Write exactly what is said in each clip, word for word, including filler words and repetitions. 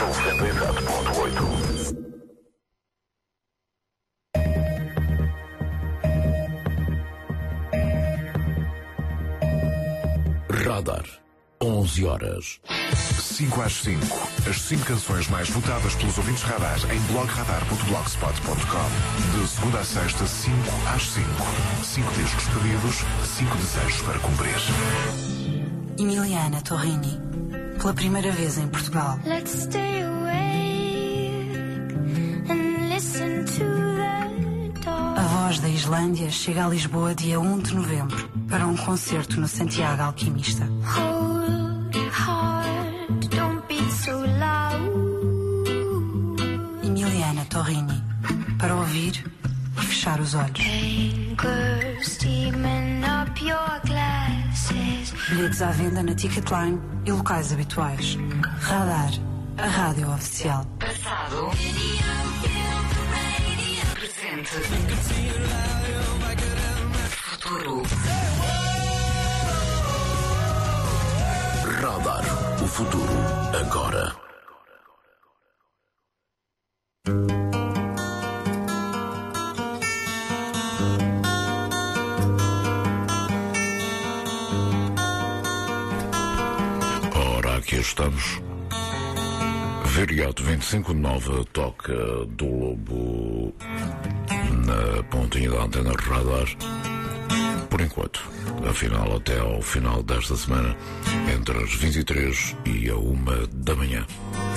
noventa e sete ponto oito. Radar. onze horas. cinco às cinco. As cinco canções mais votadas pelos ouvintes Radar em blog radar ponto blogspot ponto com. De segunda a sexta, cinco às cinco. cinco discos pedidos, cinco desejos para cumprir. Emiliana Torrini. Pela primeira vez em Portugal. Let's stay awake and listen to the dawn. A Voz da Islândia chega a Lisboa dia um de novembro para um concerto no Santiago Alquimista. Hold hard, don't be so loud. Emiliana Torrini. Para ouvir e fechar os olhos. Anger steaming up your glasses. Bilhetes à venda na Ticketline e locais habituais. Radar, a rádio oficial. Passado. Presente. Futuro. Radar. O futuro agora. Ora, aqui estamos. Viriato vinte e cinco nova toca do Lobo na pontinha da antena Radar. Por enquanto, afinal até ao final desta semana, entre as vinte e três e a uma da manhã.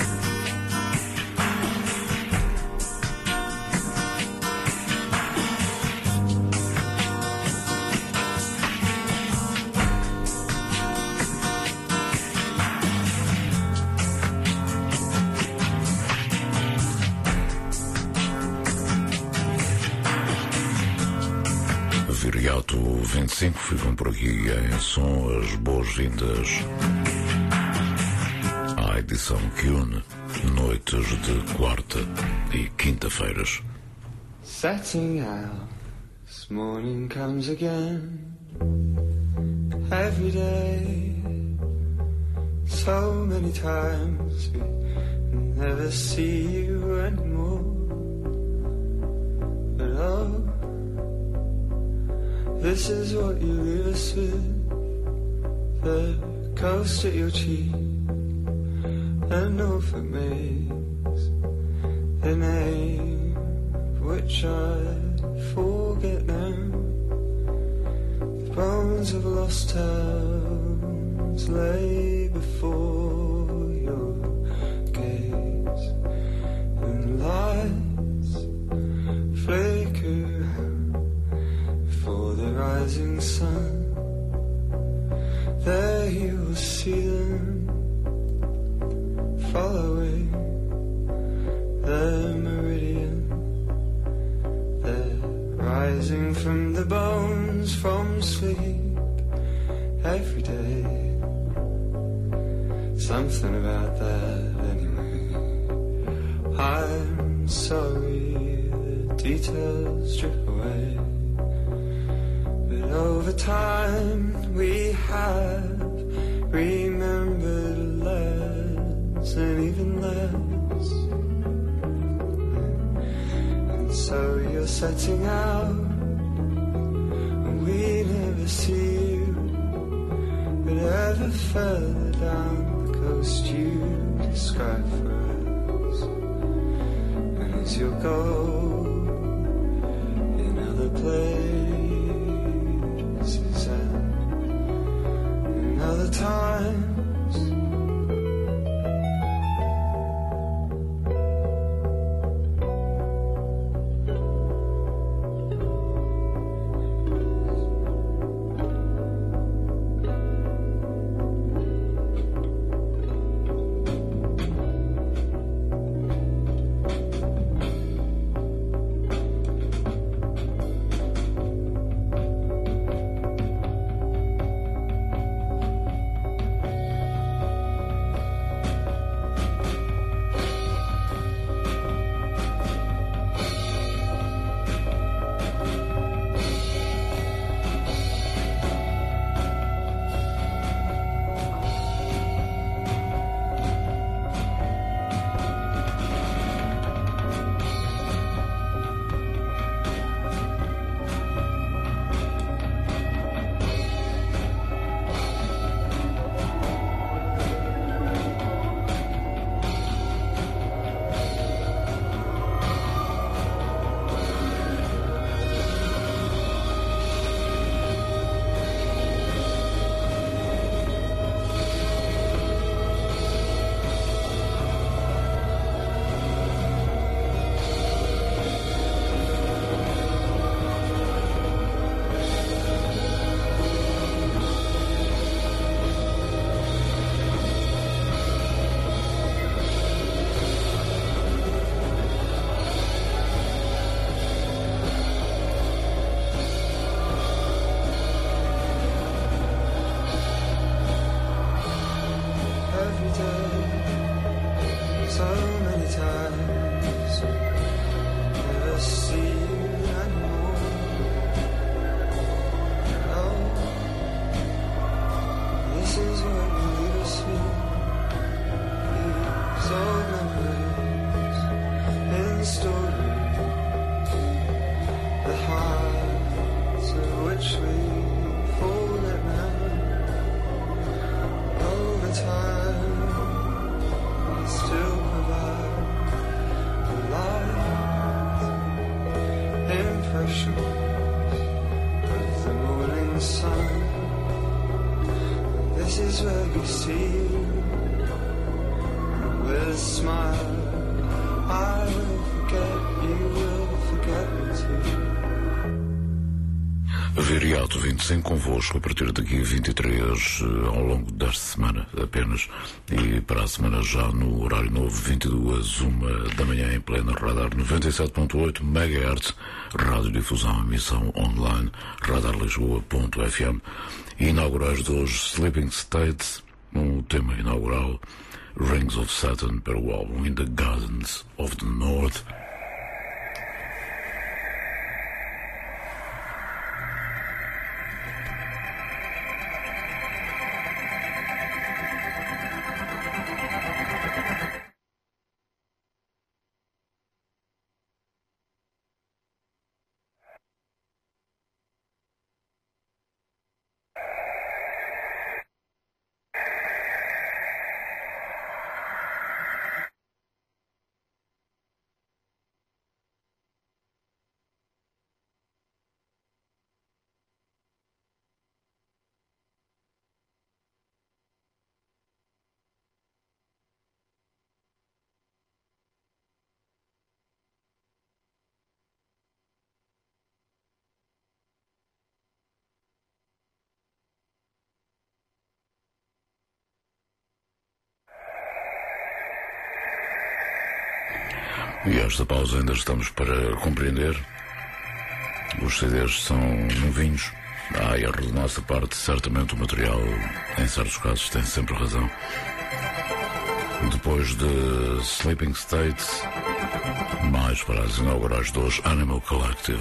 Viriato vinte e cinco ficam por aqui em som as boas-vindas à edição que une noites de quarta e quinta-feiras. Setting out, this morning comes again. Every day, so many times we never see you anymore. But oh, this is what you leave us with, the coast at your cheek, and Norfolk makes the name which I forget now. The bones of lost towns lay before your gaze, and lights flicker for the rising sun. There you will see them following the meridian. They're rising from the bones from sleep every day. Something about that anyway. I'm sorry the details drip away. Over time we have remembered less and even less. And so you're setting out, and we never see you, but ever further down the coast you describe for us. And is your goal in other places? Other times every day, so many times. Never see you anymore. Oh, this is what you need to see. These old memories in stories, the hearts of which we fold at night. All the time, we still provide a light impression of the morning sun. This is where you see you, and with a smile, I will forget, you will forget me too. Viriato vinte e cinco convosco a partir daqui vinte e três ao longo desta semana apenas, e para a semana já no horário novo, vinte e duas, uma da manhã em plena radar noventa e sete ponto oito megahertz, radiodifusão, emissão online, radarlisboa ponto f m. E inaugurais de hoje, Sleeping States, um tema inaugural, Rings of Saturn, para o álbum In the Gardens of the North. E esta pausa ainda estamos para compreender. Os C Ds são novinhos. Há erro de nossa parte, certamente o material, em certos casos, tem sempre razão. Depois de Sleeping States, mais para as inaugurais de hoje, Animal Collective.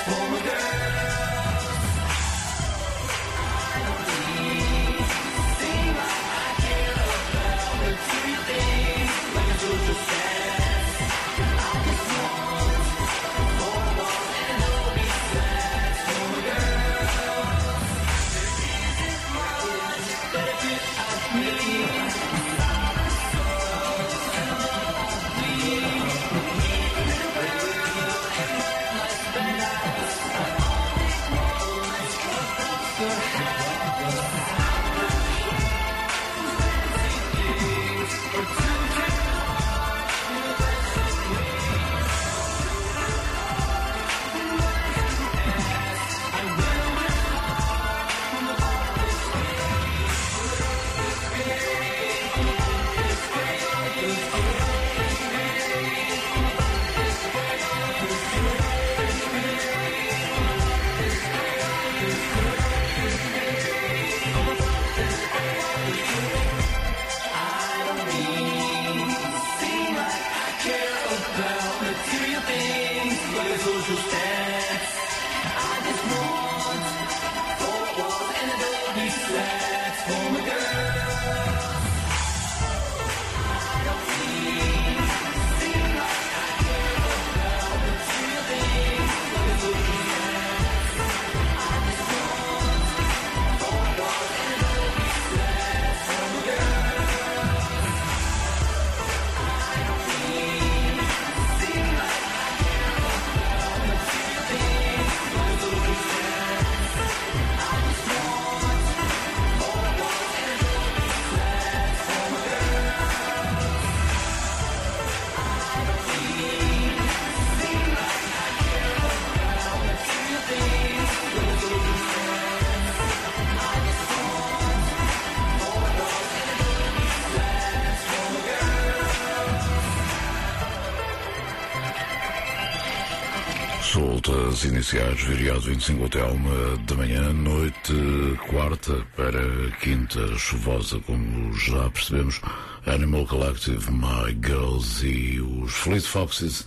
Soltas iniciais, viriado vinte e cinco até à uma da manhã, noite quarta para quinta chuvosa, como já percebemos. Animal Collective, My Girls e os Fleet Foxes,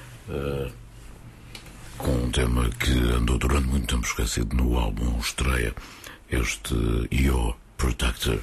uh, com um tema que andou durante muito tempo esquecido no álbum estreia, este Your Protector.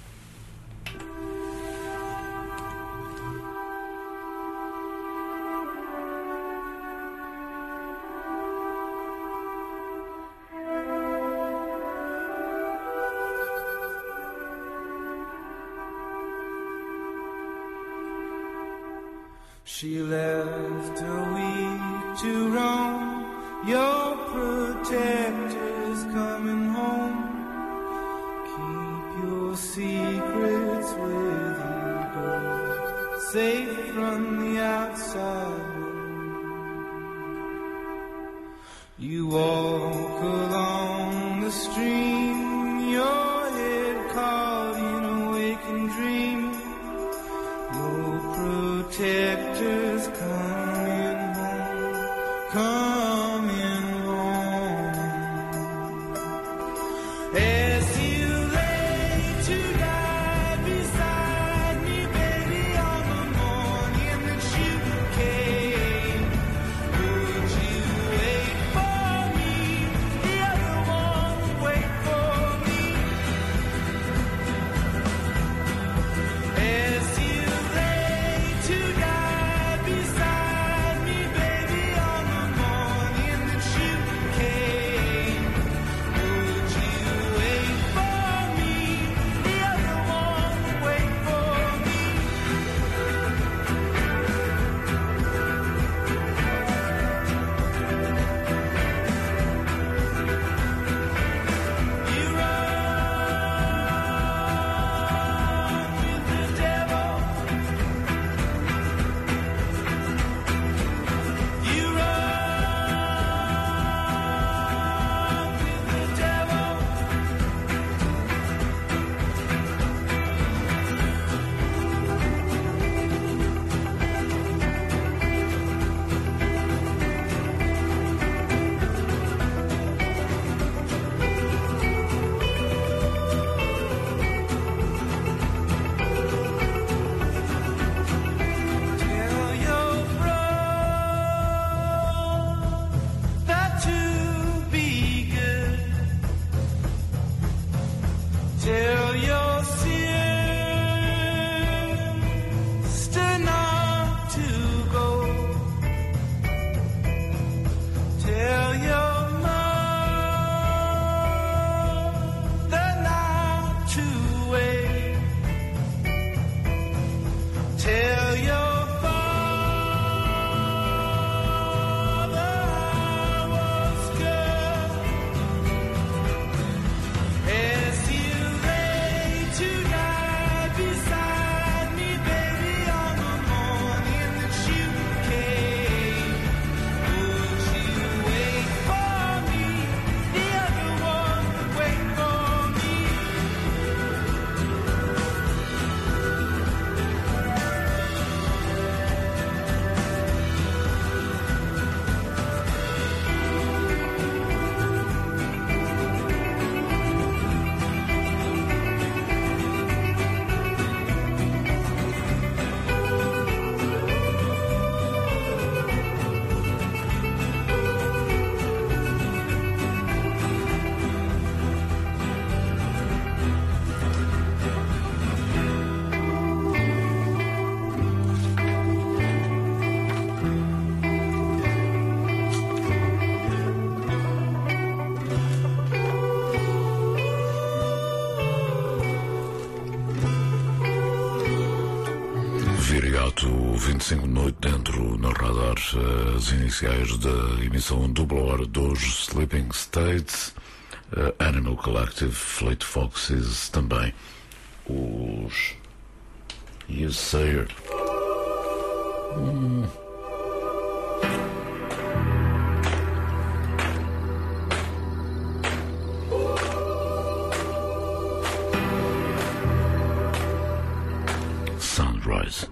She left a week to roam. Your protector's coming home. Keep your secrets with you, girl. Safe from the outside world. You walk along the stream, your head caught in a waking dream. Your protector's coming home, coming home. As you lay to die beside me, baby, on the morning that you came, would you wait for me? The other ones wait for me. As you to die beside me, baby, on the morning that Exato, vinte e cinco de noite dentro na radar, as iniciais da emissão dupla hora dos Sleeping States, uh, Animal Collective, Fleet Foxes também, os Yes Sir. Hum. Sunrise.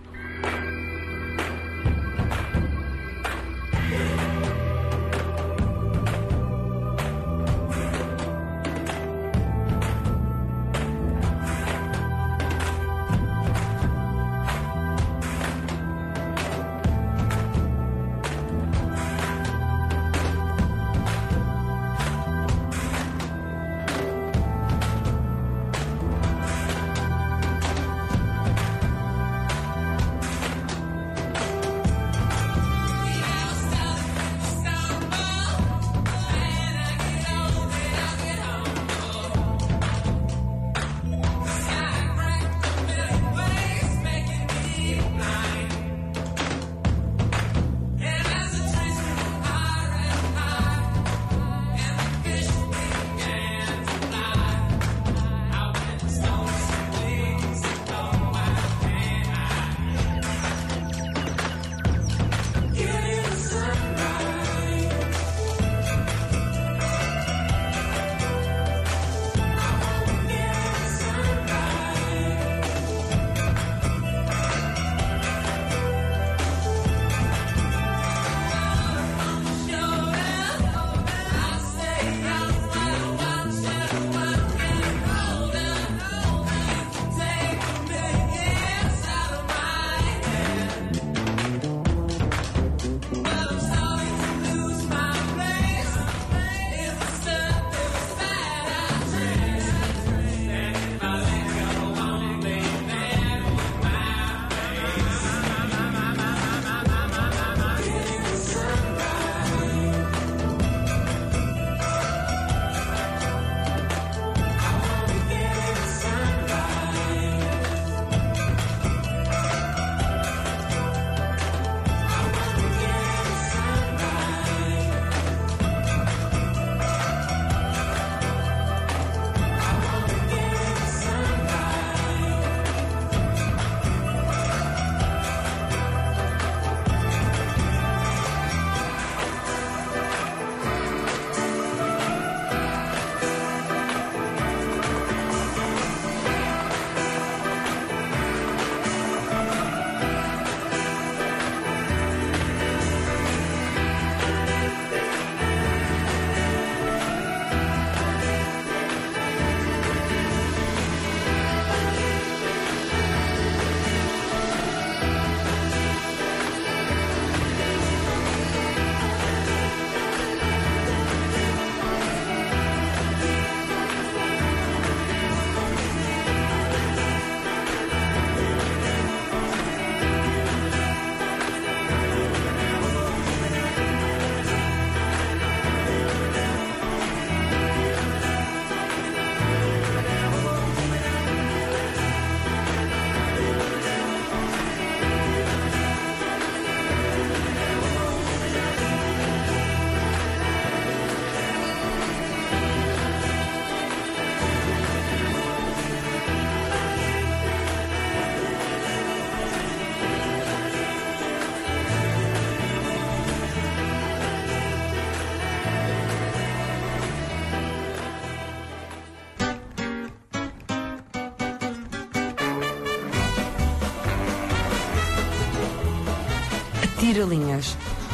Tira-linhas.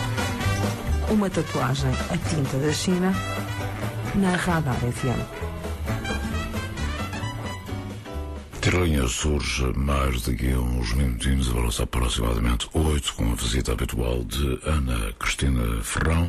Uma tatuagem a tinta da China na Radar F M. Tira-linhas surge mais daqui a uns minutinhos, agora só aproximadamente oito, com a visita habitual de Ana Cristina Ferrão.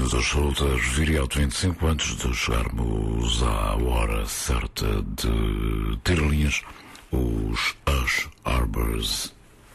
Seguimos as lutas Viriato vinte e cinco antes de chegarmos à hora certa de ter linhas, os Hush Arbors.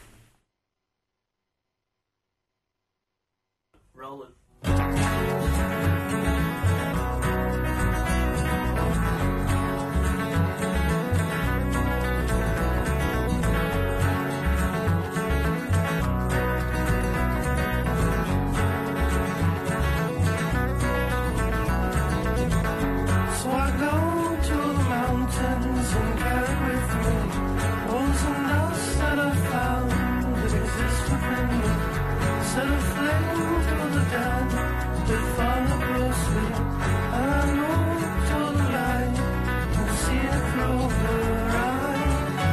So I go to the mountains and carry with me bones and dust that I found that exist within me. Set a flame to the dead that follow closely, and I move to the light and see it through her eyes.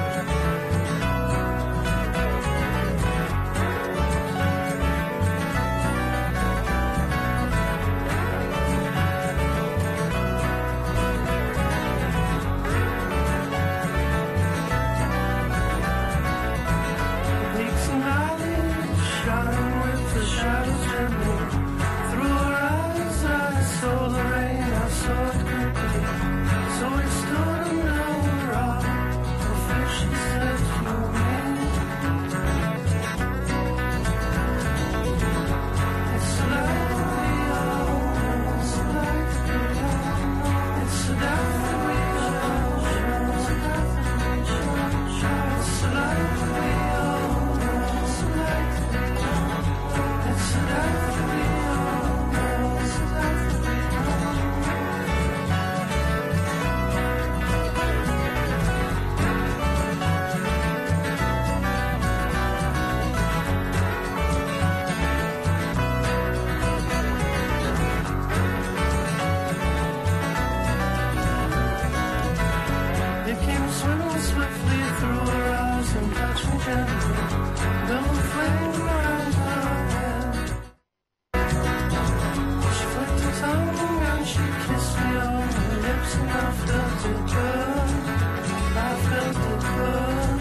Peaks and valleys shine with the shadows gently. Through her eyes I saw the rain, I saw it quickly. So we stood under a rock, the fish she said to me. It's like we all, it's like we all, it's a death that we all share, it's a death that we all share. It's like we all, it's like we all, it's a death that we all know, it's a death that we all They came swimming swiftly through her eyes and touched me gently. Double flame around her head. She flicked her tongue and she kissed me on the lips, and I felt it burn. I felt it burn.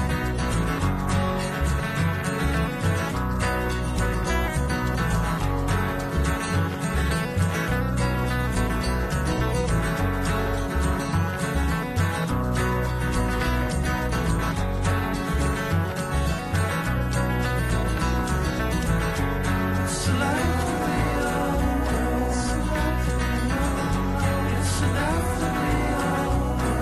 It's like we all know, it's a death that we all know,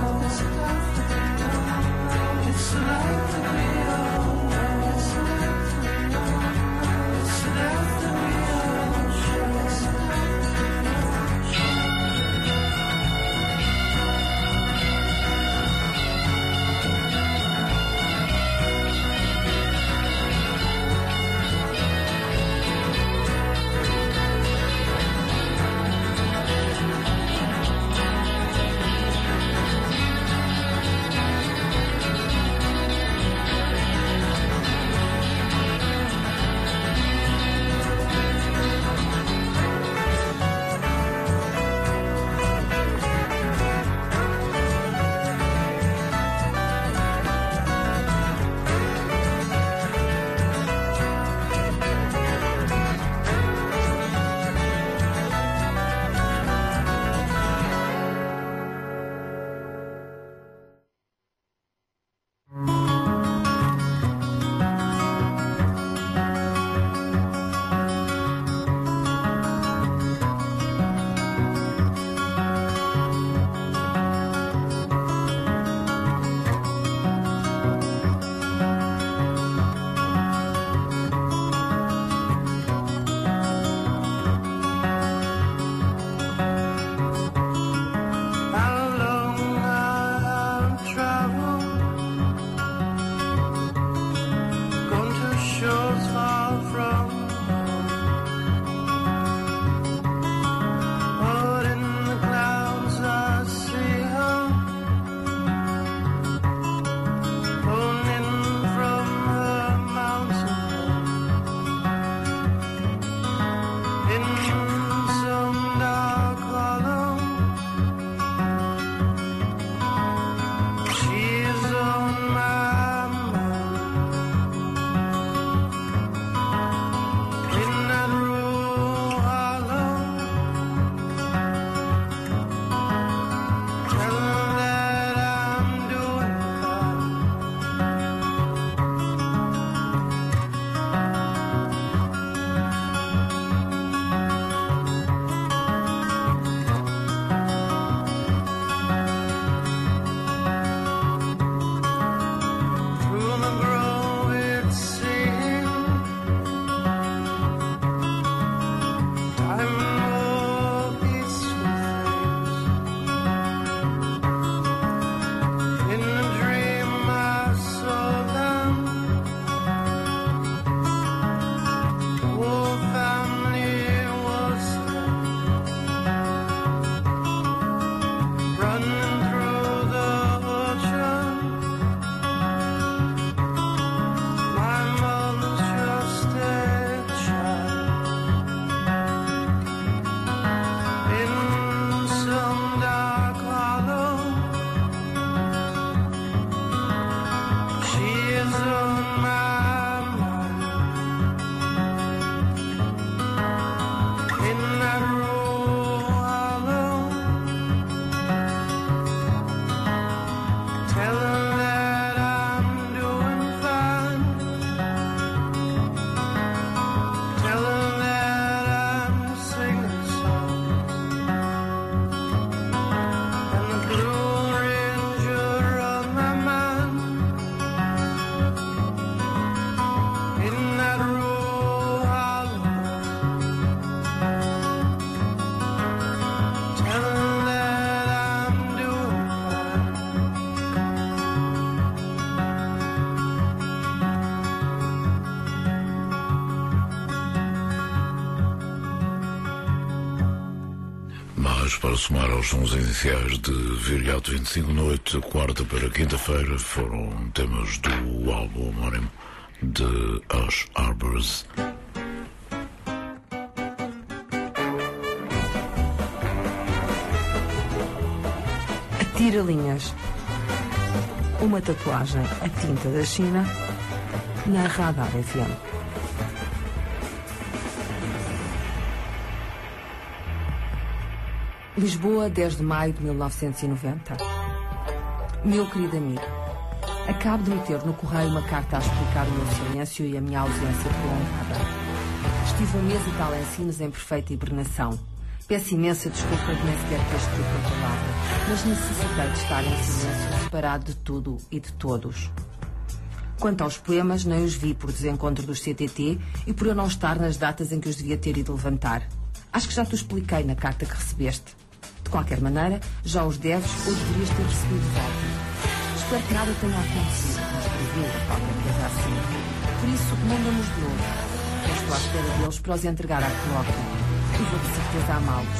Mas para somar aos sons iniciais de Viriato vinte e cinco noite, quarta para quinta-feira, foram temas do álbum homónimo de Os Arbors. Atira linhas. Uma tatuagem a tinta da China na Radar F M. Lisboa, dez de maio de mil novecentos e noventa. Meu querido amigo, acabo de meter no correio uma carta a explicar o meu silêncio e a minha ausência prolongada. Estive um mês e tal em Sines em perfeita hibernação. Peço imensa desculpa de nem sequer ter escrito a palavra, mas necessitei de estar em silêncio, separado de tudo e de todos. Quanto aos poemas, nem os vi por desencontro dos C T T e por eu não estar nas datas em que os devia ter ido levantar. Acho que já te expliquei na carta que recebeste. De qualquer maneira, já os deves ou deverias ter recebido de volta. Espero que nada tenha acontecido, mas prevê qualquer coisa assim. Por isso, manda-nos de novo. Eu estou à espera deles para os entregar à coloca. E vou de certeza amá-los.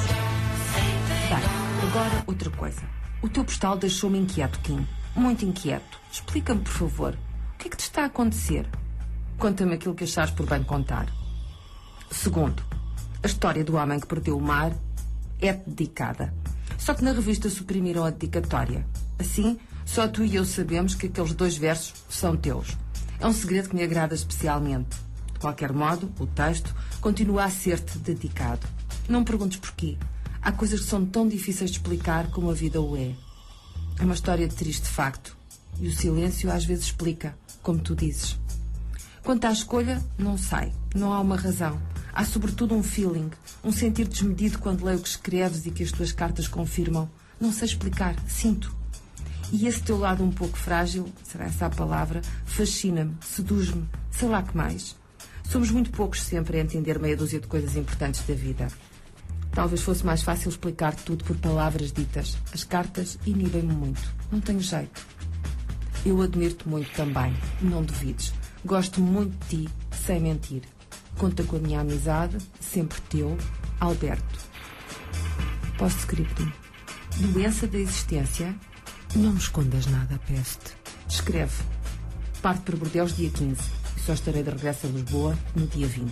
Bem, agora outra coisa. O teu postal deixou-me inquieto, Kim. Muito inquieto. Explica-me, por favor. O que é que te está a acontecer? Conta-me aquilo que achares por bem contar. Segundo, a história do homem que perdeu o mar é dedicada. Só que na revista suprimiram a dedicatória. Assim, só tu e eu sabemos que aqueles dois versos são teus. É um segredo que me agrada especialmente. De qualquer modo, o texto continua a ser-te dedicado. Não me perguntes porquê. Há coisas que são tão difíceis de explicar como a vida o é. É uma história de triste facto. E o silêncio às vezes explica, como tu dizes. Quanto à escolha, não sei. Não há uma razão. Há sobretudo um feeling, um sentir desmedido quando leio o que escreves e que as tuas cartas confirmam. Não sei explicar, sinto. E esse teu lado um pouco frágil, será essa a palavra, fascina-me, seduz-me, sei lá que mais. Somos muito poucos sempre a entender meia dúzia de coisas importantes da vida. Talvez fosse mais fácil explicar tudo por palavras ditas. As cartas inibem-me muito. Não tenho jeito. Eu admiro-te muito também, não duvides. Gosto muito de ti, sem mentir. Conta com a minha amizade, sempre teu, Alberto. Post-scriptum. Doença da existência? Não me escondas nada, peste. Escreve. Parto para Bordeaux dia quinze e só estarei de regresso a Lisboa no dia vinte.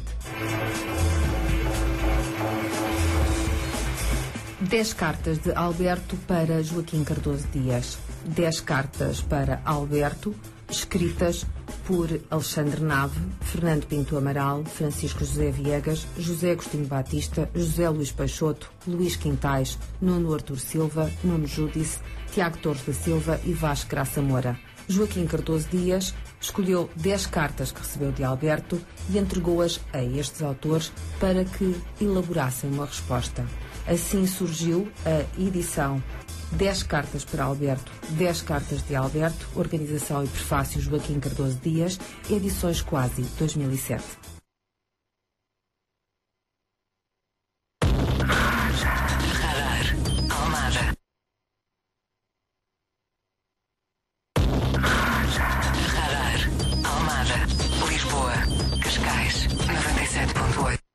Dez cartas de Alberto para Joaquim Cardoso Dias. Dez cartas para Alberto, escritas por Alexandre Nave, Fernando Pinto Amaral, Francisco José Viegas, José Agostinho Batista, José Luís Peixoto, Luís Quintais, Nuno Artur Silva, Nuno Júdice, Tiago Torres da Silva e Vasco Graça Moura. Joaquim Cardoso Dias escolheu dez cartas que recebeu de Alberto e entregou-as a estes autores para que elaborassem uma resposta. Assim surgiu a edição dez cartas para Alberto, dez cartas de Alberto, organização e prefácio Joaquim Cardoso Dias, edições Quasi, dois mil e sete. Radar Almada. Radar Almada. Lisboa. Cascais. noventa e sete ponto oito.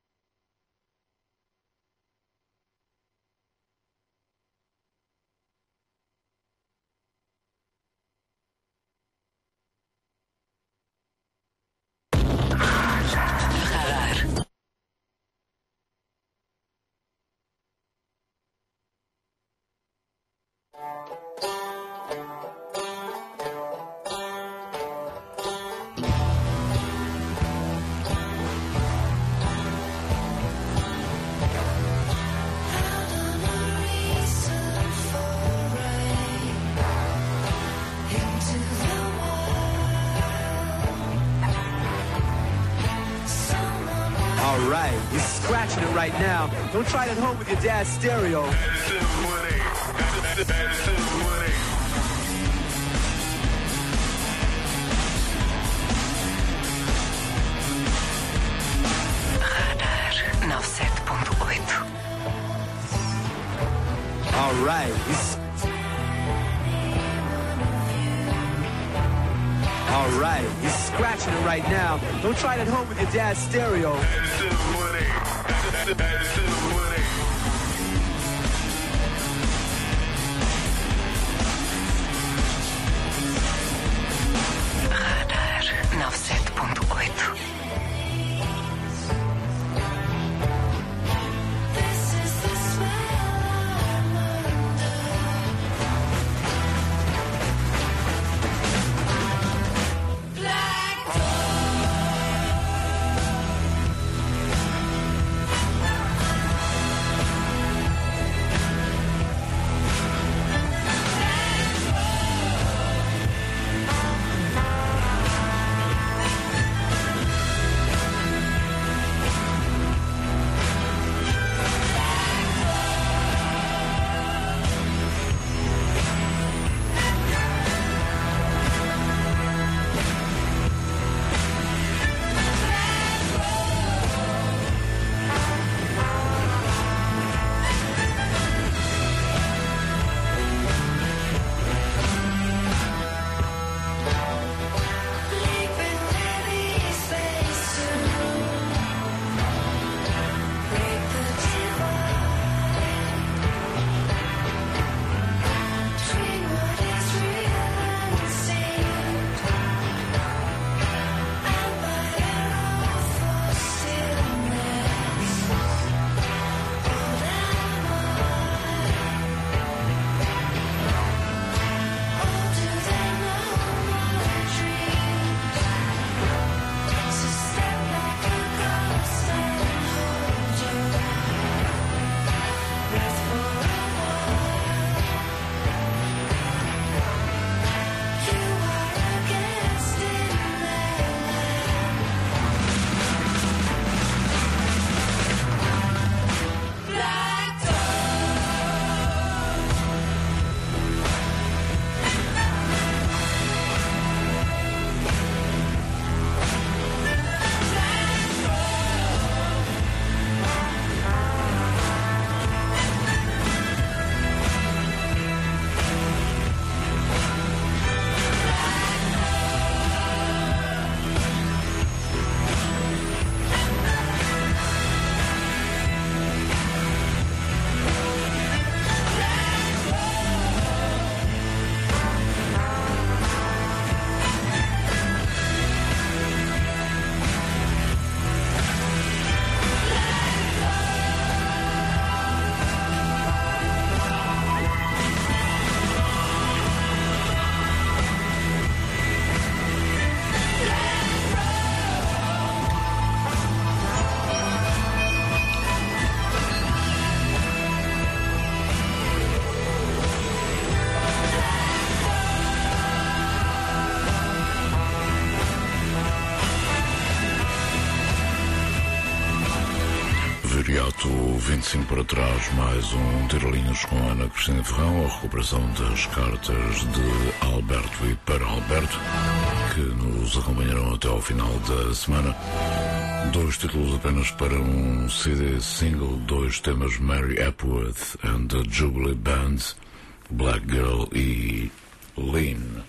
All right, you're scratching it right now. Don't try it at home with your dad's stereo. Radar noventa e sete ponto oito. All right. It's... All right, you're scratching it right now. Don't try it at home with your dad's stereo. vinte e cinco para trás, mais um Tirolinhos com Ana Cristina Ferrão, a recuperação das cartas de Alberto e para Alberto, que nos acompanharão até ao final da semana. Dois títulos apenas para um C D single, dois temas, Mary Epworth and the Jubilee Band, Black Girl e Lean.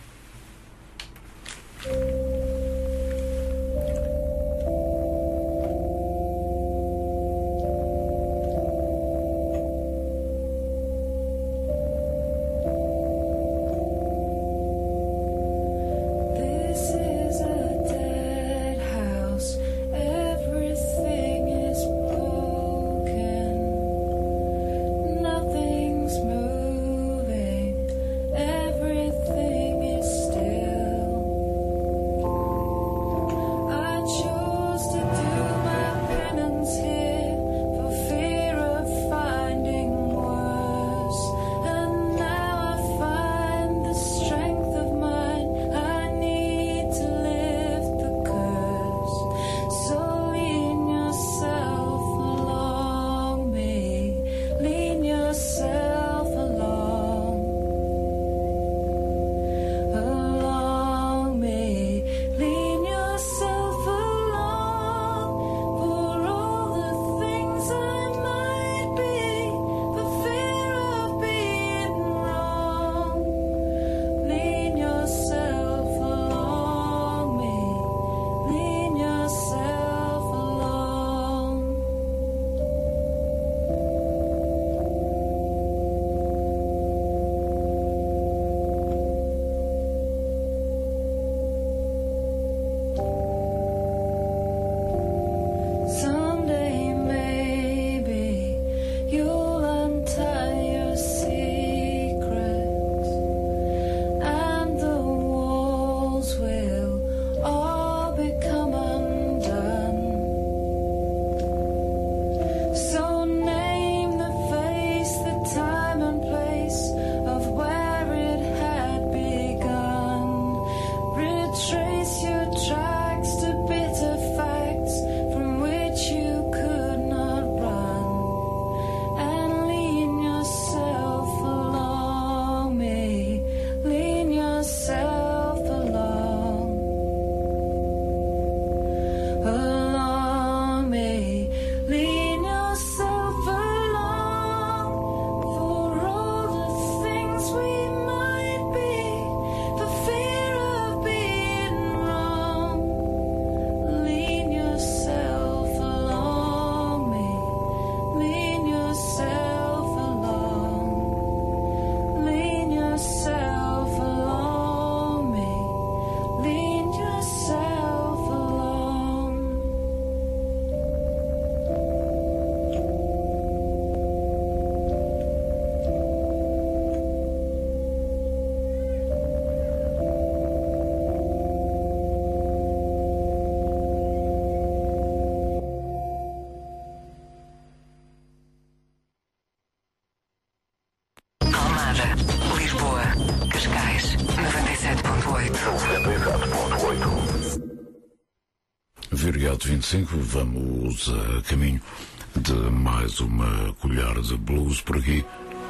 Viriato vinte e cinco, vamos a caminho de mais uma colher de blues por aqui.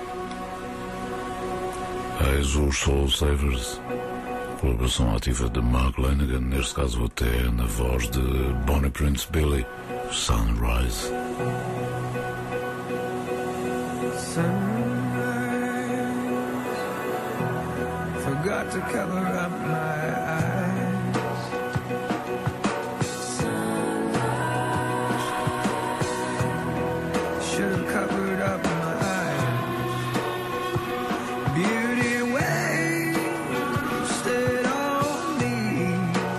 Eis os Soul Savers, colaboração ativa de Mark Lanegan, neste caso até na voz de Bonnie Prince Billy, Sunrise. Sunrise, forgot to cover up my eyes. Should have covered up my eyes. Beauty wasted on me.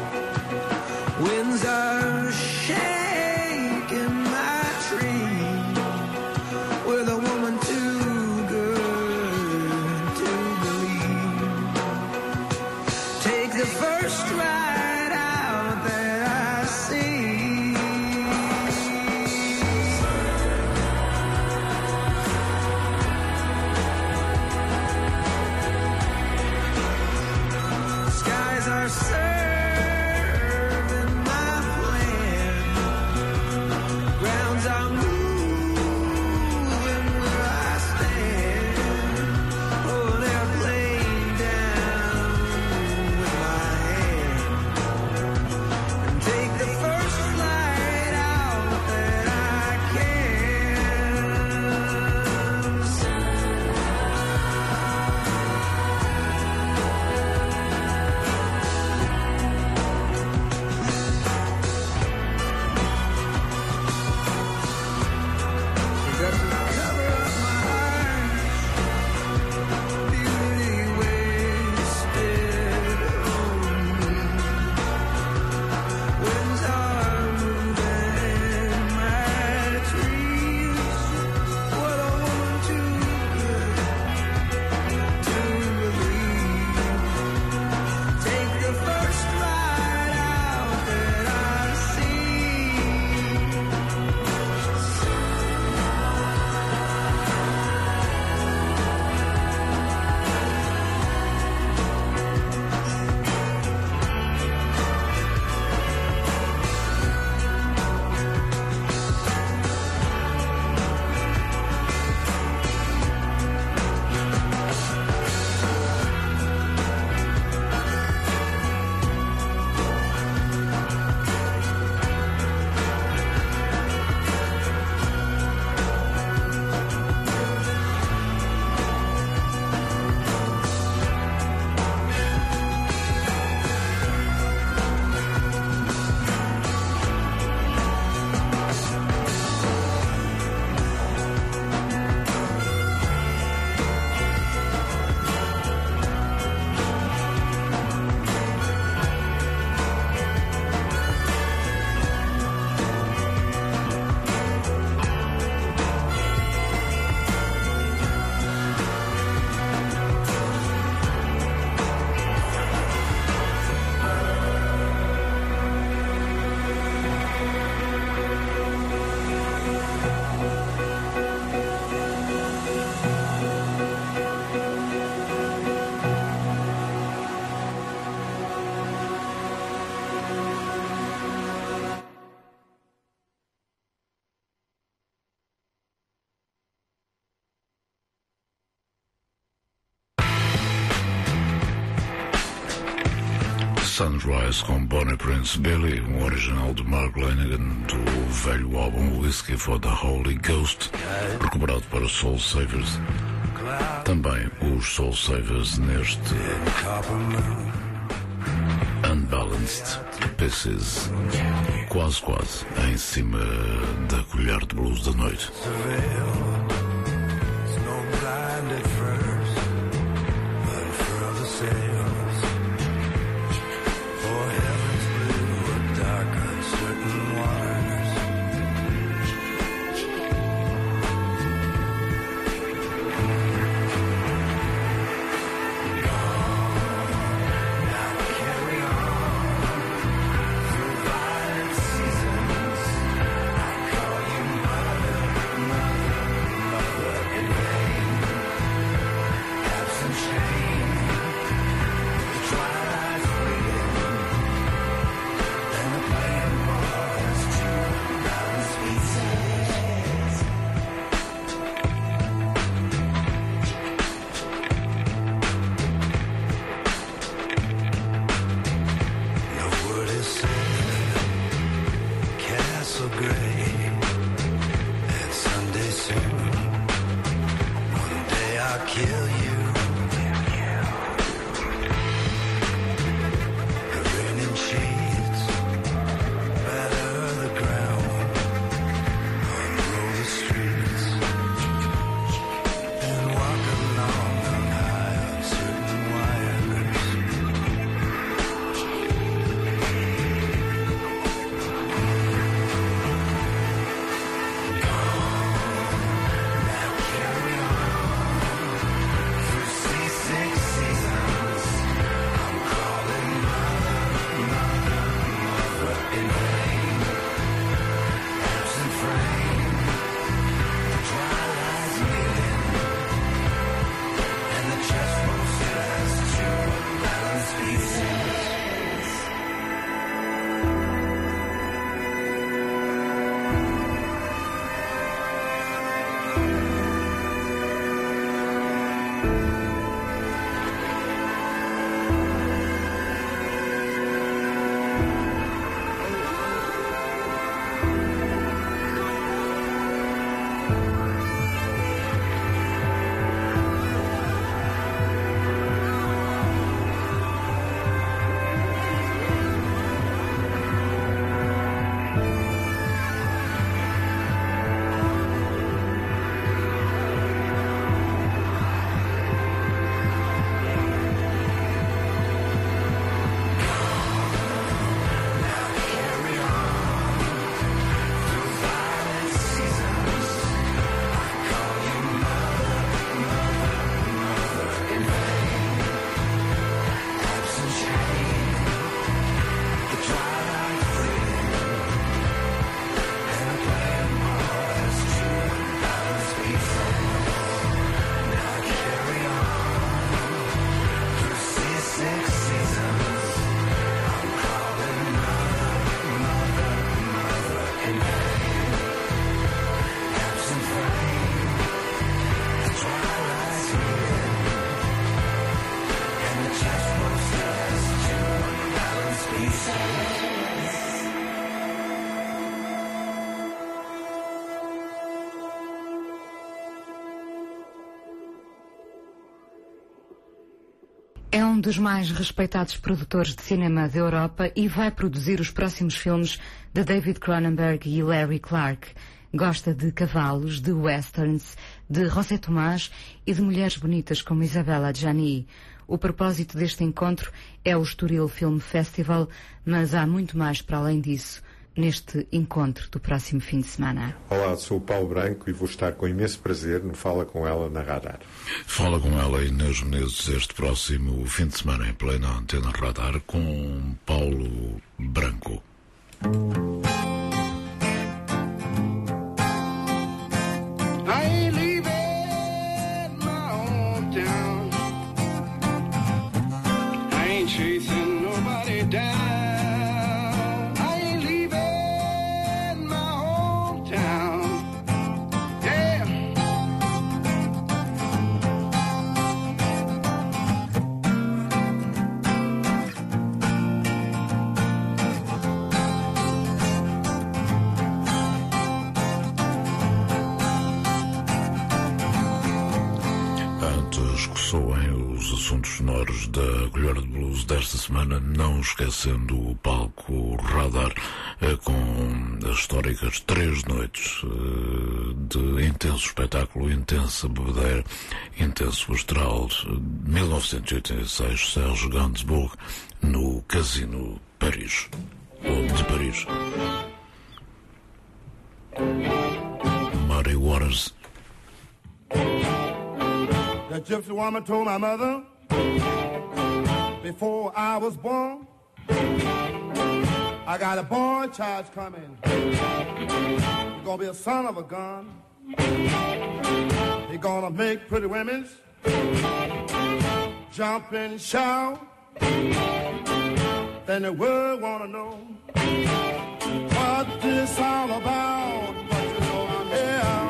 Winds are shaking my tree. With a woman too good to believe. Take the first Sunrise com Bonnie Prince Billy, um original de Mark Lanigan do velho álbum Whiskey for the Holy Ghost, recuperado para Soul Savers. Também os Soul Savers neste Unbalanced Pieces, quase quase em cima da colher de blues da noite. É um dos mais respeitados produtores de cinema da Europa e vai produzir os próximos filmes de David Cronenberg e Larry Clark. Gosta de cavalos, de westerns, de José Tomás e de mulheres bonitas como Isabella Adjani. O propósito deste encontro é o Estoril Film Festival, mas há muito mais para além disso neste encontro do próximo fim de semana. Olá, sou o Paulo Branco e vou estar com imenso prazer no Fala Com Ela na Radar. Fala com ela Inês Menezes este próximo fim de semana em plena Antena Radar com Paulo Branco. I ain't leaving my hometown. I ain't chasing nobody down. vozes que soem os assuntos sonoros da Colher de Blues desta semana, não esquecendo o palco Radar, com as históricas três noites de intenso espetáculo, intensa bebedeira, intenso astral, mil novecentos e oitenta e seis, Serge Gainsbourg, no Casino Paris, ou de Paris. Muddy Waters. The gypsy woman told my mother before I was born, I got a boy child coming. He's gonna be a son of a gun. He's gonna make pretty women jump and shout. Then the world wanna know what this all about. But you know I'm here.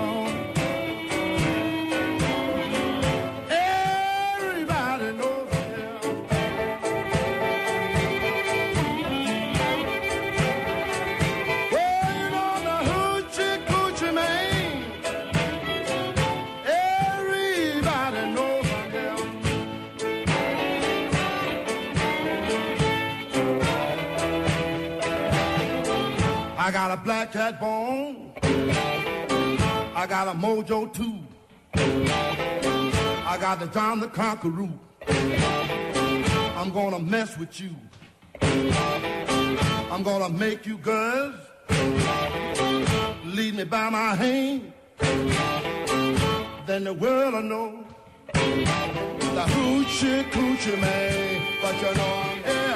I got a black cat bone. I got a mojo too. I got the John the Conqueror. I'm gonna mess with you. I'm gonna make you girls lead me by my hand. Then the world will know the hoochie coochie man. But you know I'm here.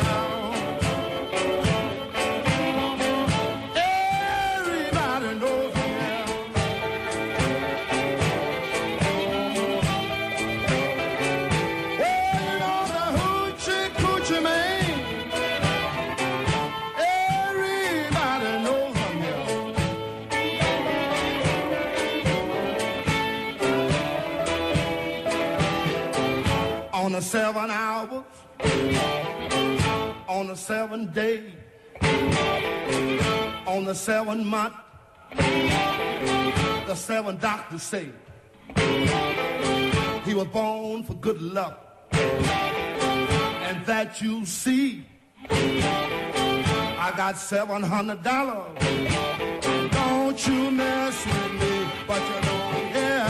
On the seven hours, on the seven day, on the seven month, the seven doctors say he was born for good luck, and that you see, I got seven hundred dollars. Don't you mess with me, but you know I'm here.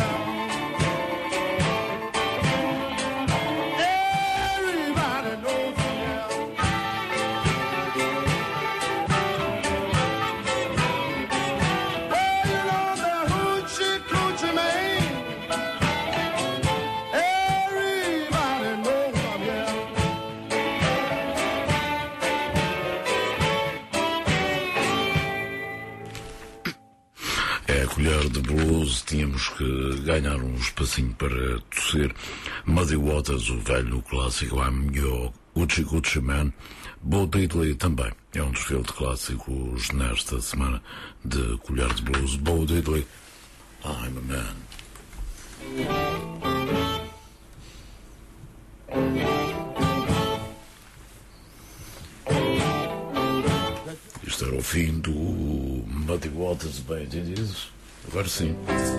Colher de Blues, tínhamos que ganhar um espacinho para tossir. Muddy Waters, o velho clássico I'm Your Gucci Gucci Man. Bo Diddley também é um desfile de clássicos nesta semana de Colher de Blues. Bo Diddley, I'm a Man. Isto era o fim do Muddy Waters, bem entendido. Agora sim.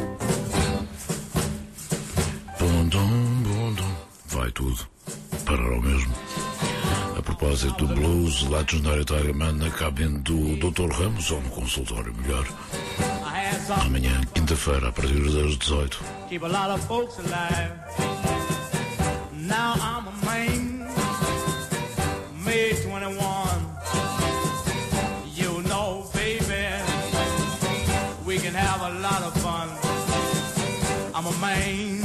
Bum, dum, bum, dum. Vai tudo parar ao mesmo. A propósito do blues, Legendary Tiger Man na cabine do doutor Ramos, ou no consultório melhor. Amanhã, quinta-feira, a partir das dezoito. Keep a lot of folks alive. Now I'm a man, May twenty-one. You know, baby, we can have a lot of fun. I'm a man.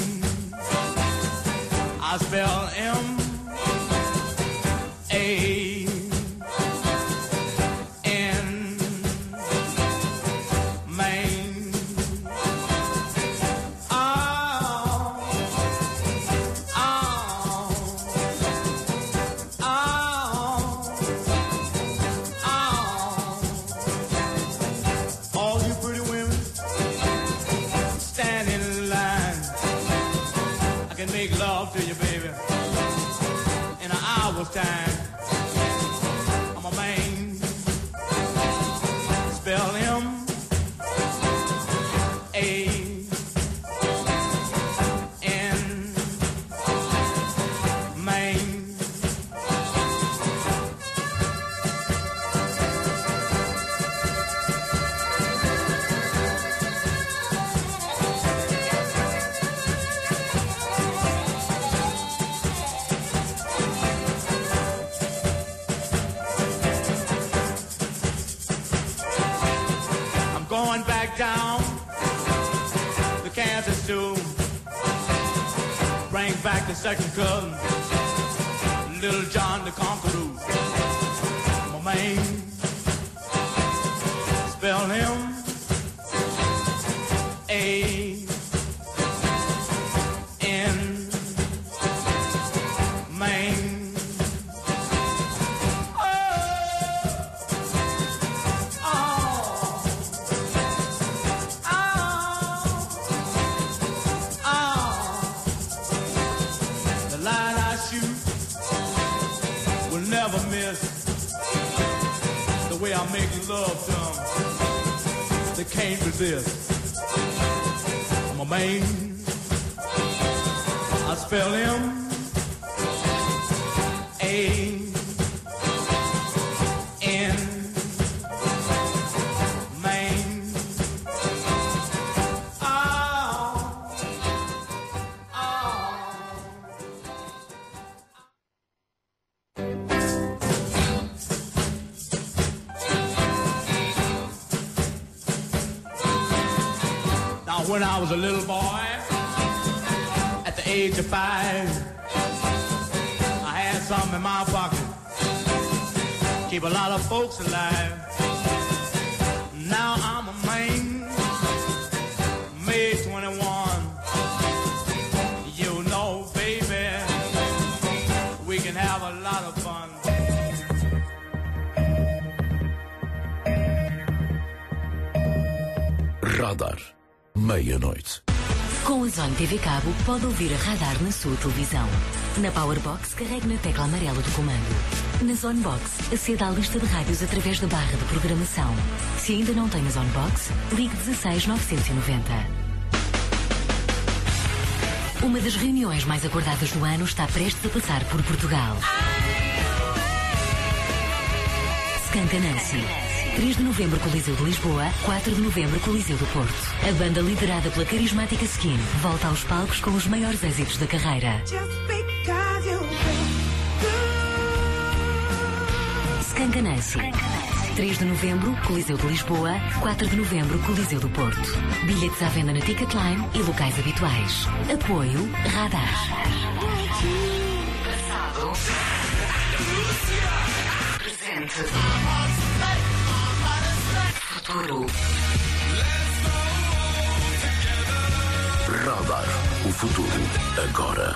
I spell M A N, man. Oh, oh, oh, oh. All you pretty women stand in line. I can make love to you, baby, in an hour's time. I'm a man. Spell him A N back down the Kansas too. Bring back the second cousin, Little John the Conqueror. My man, spell him A N Main. I make love to them, they can't resist. I'm a man, I spell him A N Main. Oh, oh. When I was a little boy, at the age of five, I had something in my pocket, keep a lot of folks alive. Now I'm a man, May twenty-one. You know, baby, we can have a lot of fun. Radar. Meia-noite. Com a Zone T V Cabo, pode ouvir a Radar na sua televisão. Na Powerbox, carregue na tecla amarela do comando. Na Zonebox, aceda à lista de rádios através da barra de programação. Se ainda não tem a Zonebox, ligue dezasseis novecentos e noventa. Uma das reuniões mais aguardadas do ano está prestes a passar por Portugal. Skanka Nancy. três de novembro, Coliseu de Lisboa. quatro de novembro, Coliseu do Porto. A banda liderada pela carismática Skin volta aos palcos com os maiores êxitos da carreira. Skanka Nancy. três de novembro, Coliseu de Lisboa. quatro de novembro, Coliseu do Porto. Bilhetes à venda na Ticketline e locais habituais. Apoio Radar. Passado. Presente. Futuro. Radar. O futuro. Agora.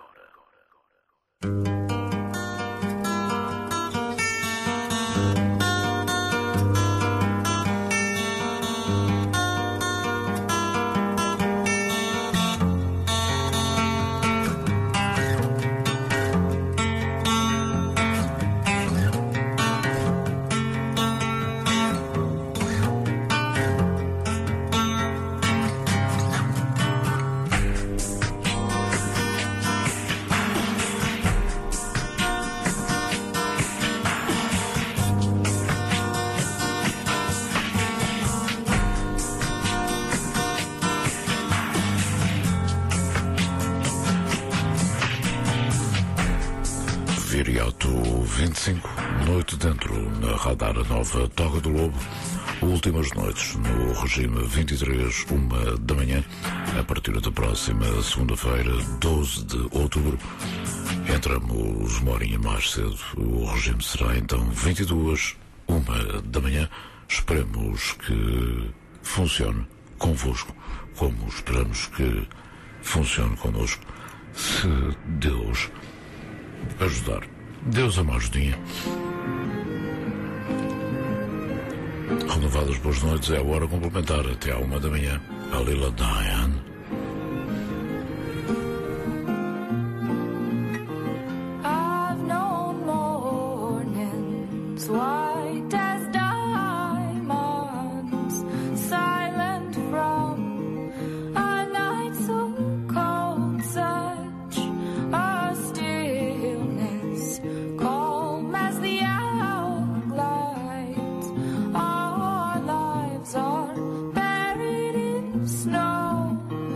Viriato vinte e cinco, noite dentro na Radar Nova Toga do Lobo. Últimas noites no regime vinte e três, uma da manhã, a partir da próxima segunda-feira, doze de outubro. Entramos uma horinha mais cedo. O regime será então vinte e duas, uma da manhã. Esperemos que funcione convosco, como esperamos que funcione connosco. Se Deus ajudar. Deus é uma ajudinha. Renovadas boas noites, é a hora complementar até à uma da manhã. A Lila Diane. I've known mornings white as diamonds, silent from a night so cold, such a stillness, calm as the hour glides. Our lives are buried in snow.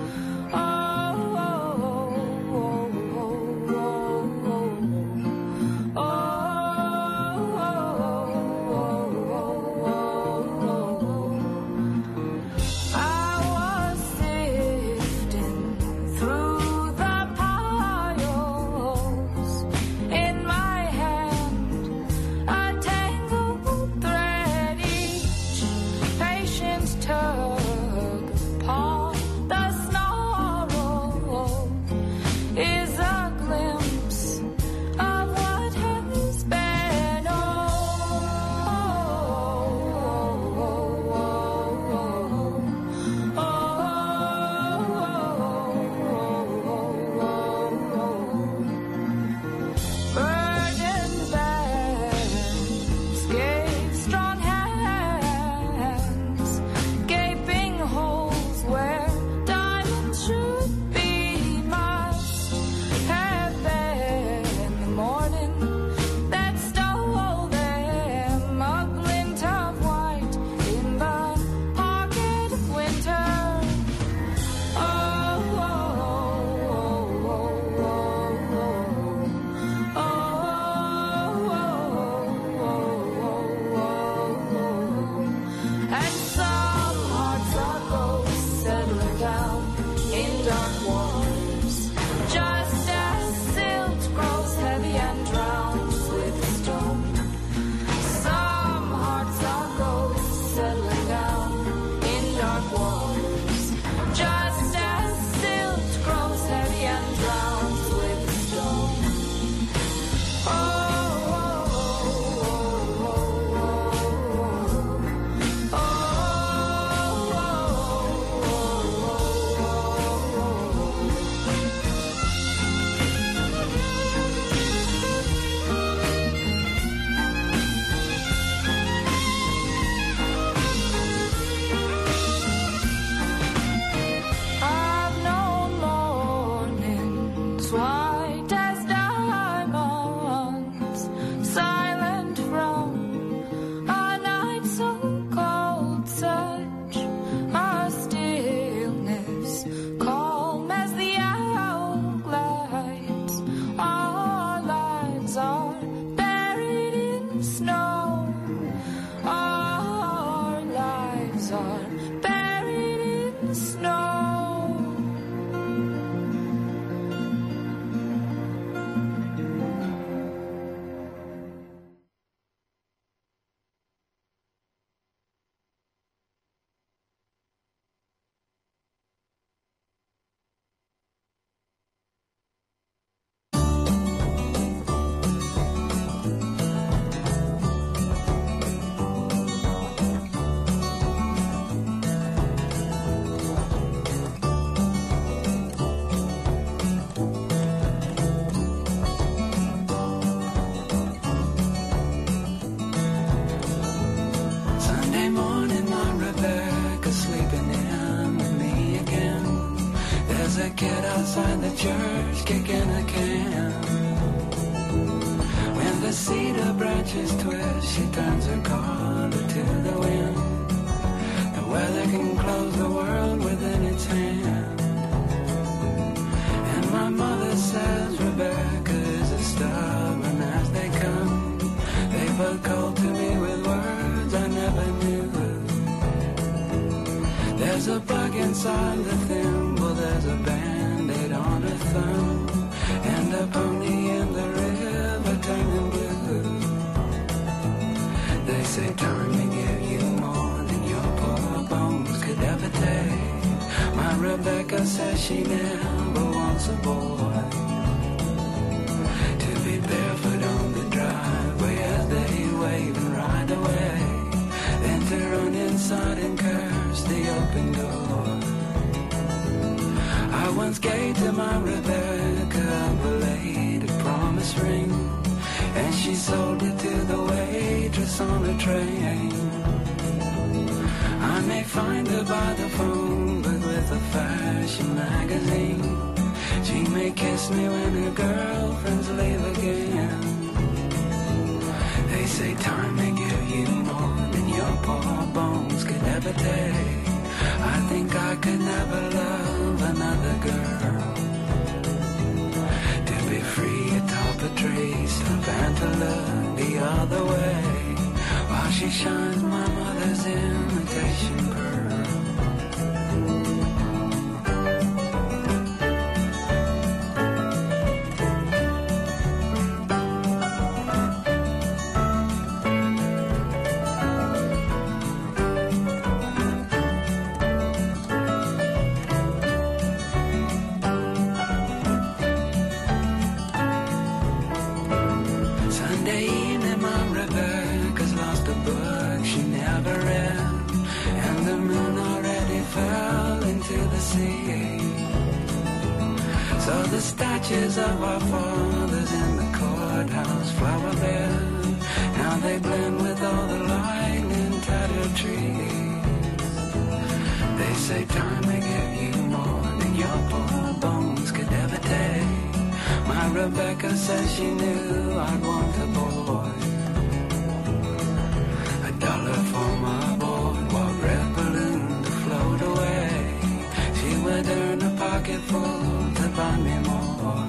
lips white as diamonds, silent from a night so cold, such a stillness, calm as the owl glides. Our lives are buried in snow. Our lives are buried in snow. Sunday morning, my Rebecca sleeping in with me again. There's a kid outside the church kicking a can. When the cedar branches twist, she turns her collar to the wind. The weather can close the world within its hand. And my mother says Rebecca is as stubborn as they come. They put cold to me with words I never knew. There's a bug inside the thimble, there's a band-aid on her thumb, and a pony in the river turning blue. They say time may give you more than your poor bones could ever take. My Rebecca says she never wants a boy to be barefoot on the driveway as they wave and ride away, then to run inside and curse the open door. I once gave to my Rebecca a belated promise ring, and she sold it to the waitress on a train. I may find her by the phone book with a fashion magazine. She may kiss me when her girlfriends leave again. They say time may give you more than your poor bones could ever take. I think I could never love another girl. To be free atop a tree, stop and to look the other way, while she shines my mother's imitation pearl. Sunday evening, my Rebecca's lost a book she never read, and the moon already fell into the sea. So the statues of our fathers in the courthouse flower bed, now they blend with all the lightning tattered trees. They say time may give you more than your poor bones could ever take. My Rebecca says she knew I'd want a boy, a dollar for my boardwalk red balloon to float away. She would earn a pocket full to buy me more.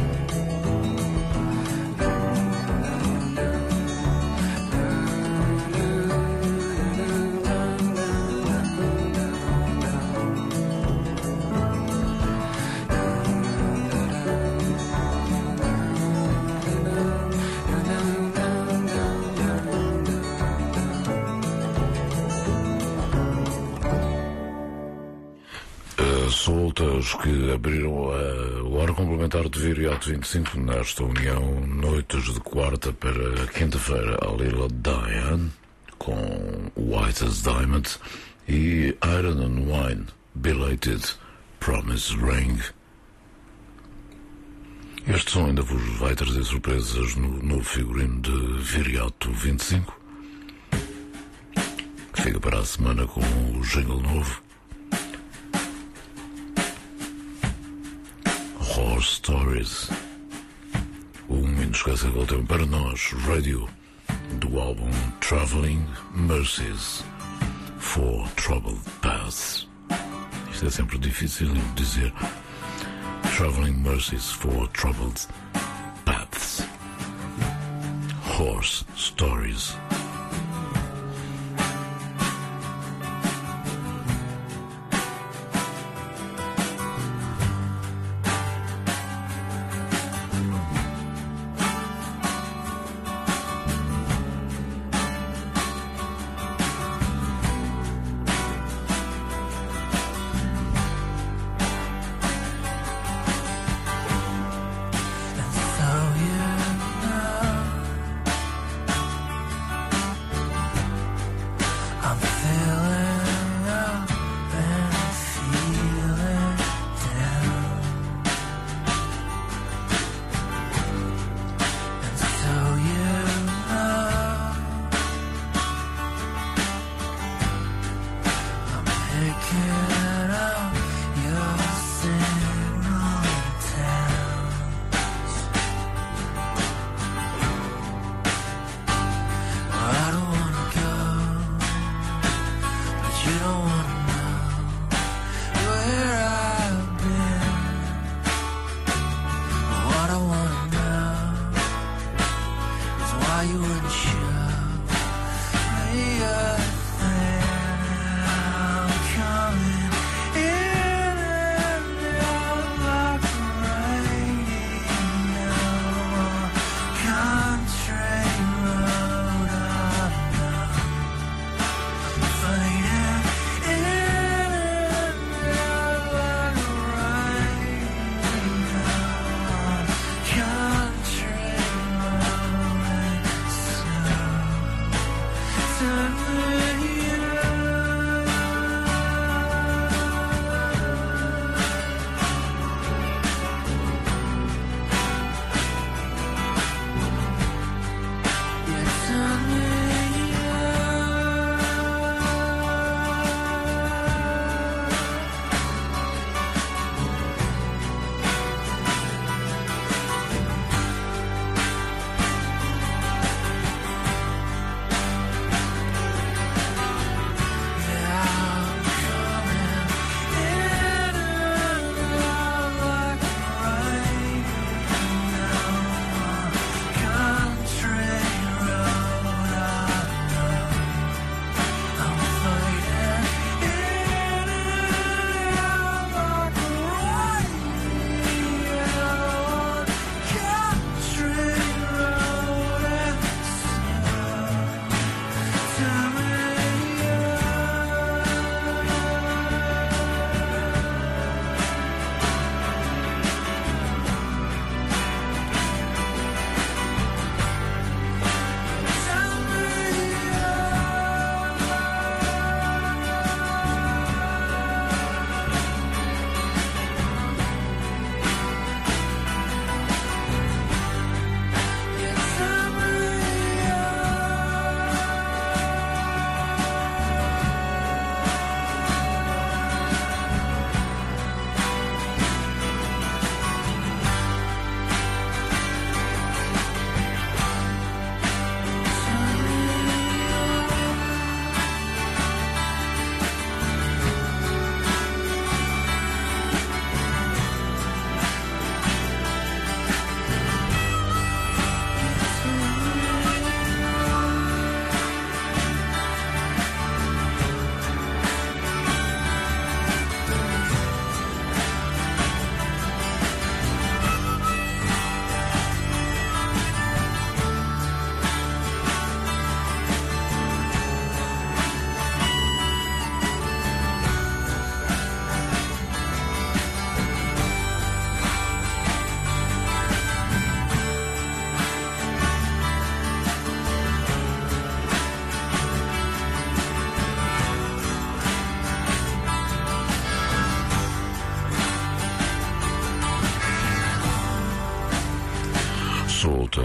Soltas que abriram uh, o hora complementar de Viriato vinte e cinco nesta união, noites de quarta para quinta-feira, a Lila Diane com White as Diamond e Iron and Wine, Belated Promise Ring. Este som ainda vos vai trazer surpresas no novo figurino de Viriato vinte e cinco, que fica para a semana com o jingle novo. Horror Horse Stories. O inesquecível tema para nós, Radio, do álbum Traveling Mercies for Troubled Paths. Isto é sempre difícil de dizer. Traveling Mercies for Troubled Paths. Horse Stories. soltas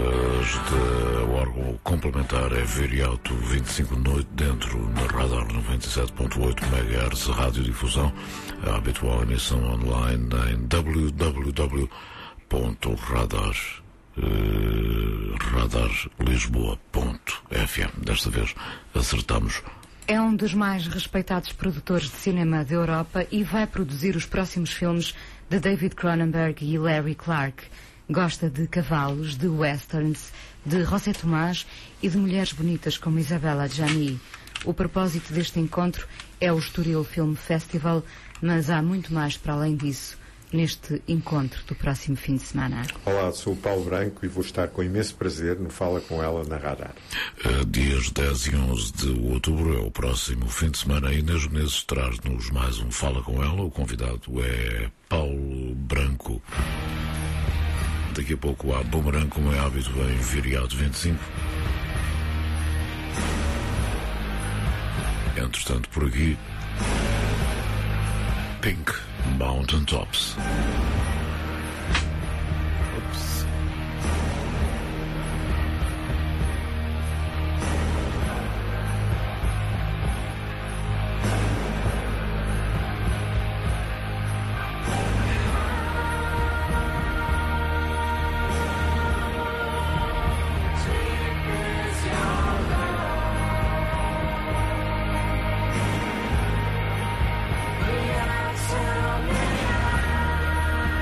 de órgão complementar é Viriato vinte e cinco noite dentro na Radar noventa e sete ponto oito megahertz, radiodifusão, a habitual emissão online em w w w ponto radar uh, radar lisboa ponto f m. Desta vez acertamos. É um dos mais respeitados produtores de cinema da Europa e vai produzir os próximos filmes de David Cronenberg e Larry Clark. Gosta de cavalos, de westerns, de José Tomás e de mulheres bonitas como Isabella Gianni. O propósito deste encontro é o Estoril Film Festival, mas há muito mais para além disso neste encontro do próximo fim de semana. Olá, sou o Paulo Branco e vou estar com imenso prazer no Fala Com Ela na Radar. Uh, dias dez e onze de outubro é o próximo fim de semana. A Inês Menezes traz-nos mais um Fala Com Ela. O convidado é Paulo Branco. Daqui a pouco há Boomerang, como é hábito, em Viriato vinte e cinco. Entretanto, por aqui, Pink Mountain Tops. Ups. Tell me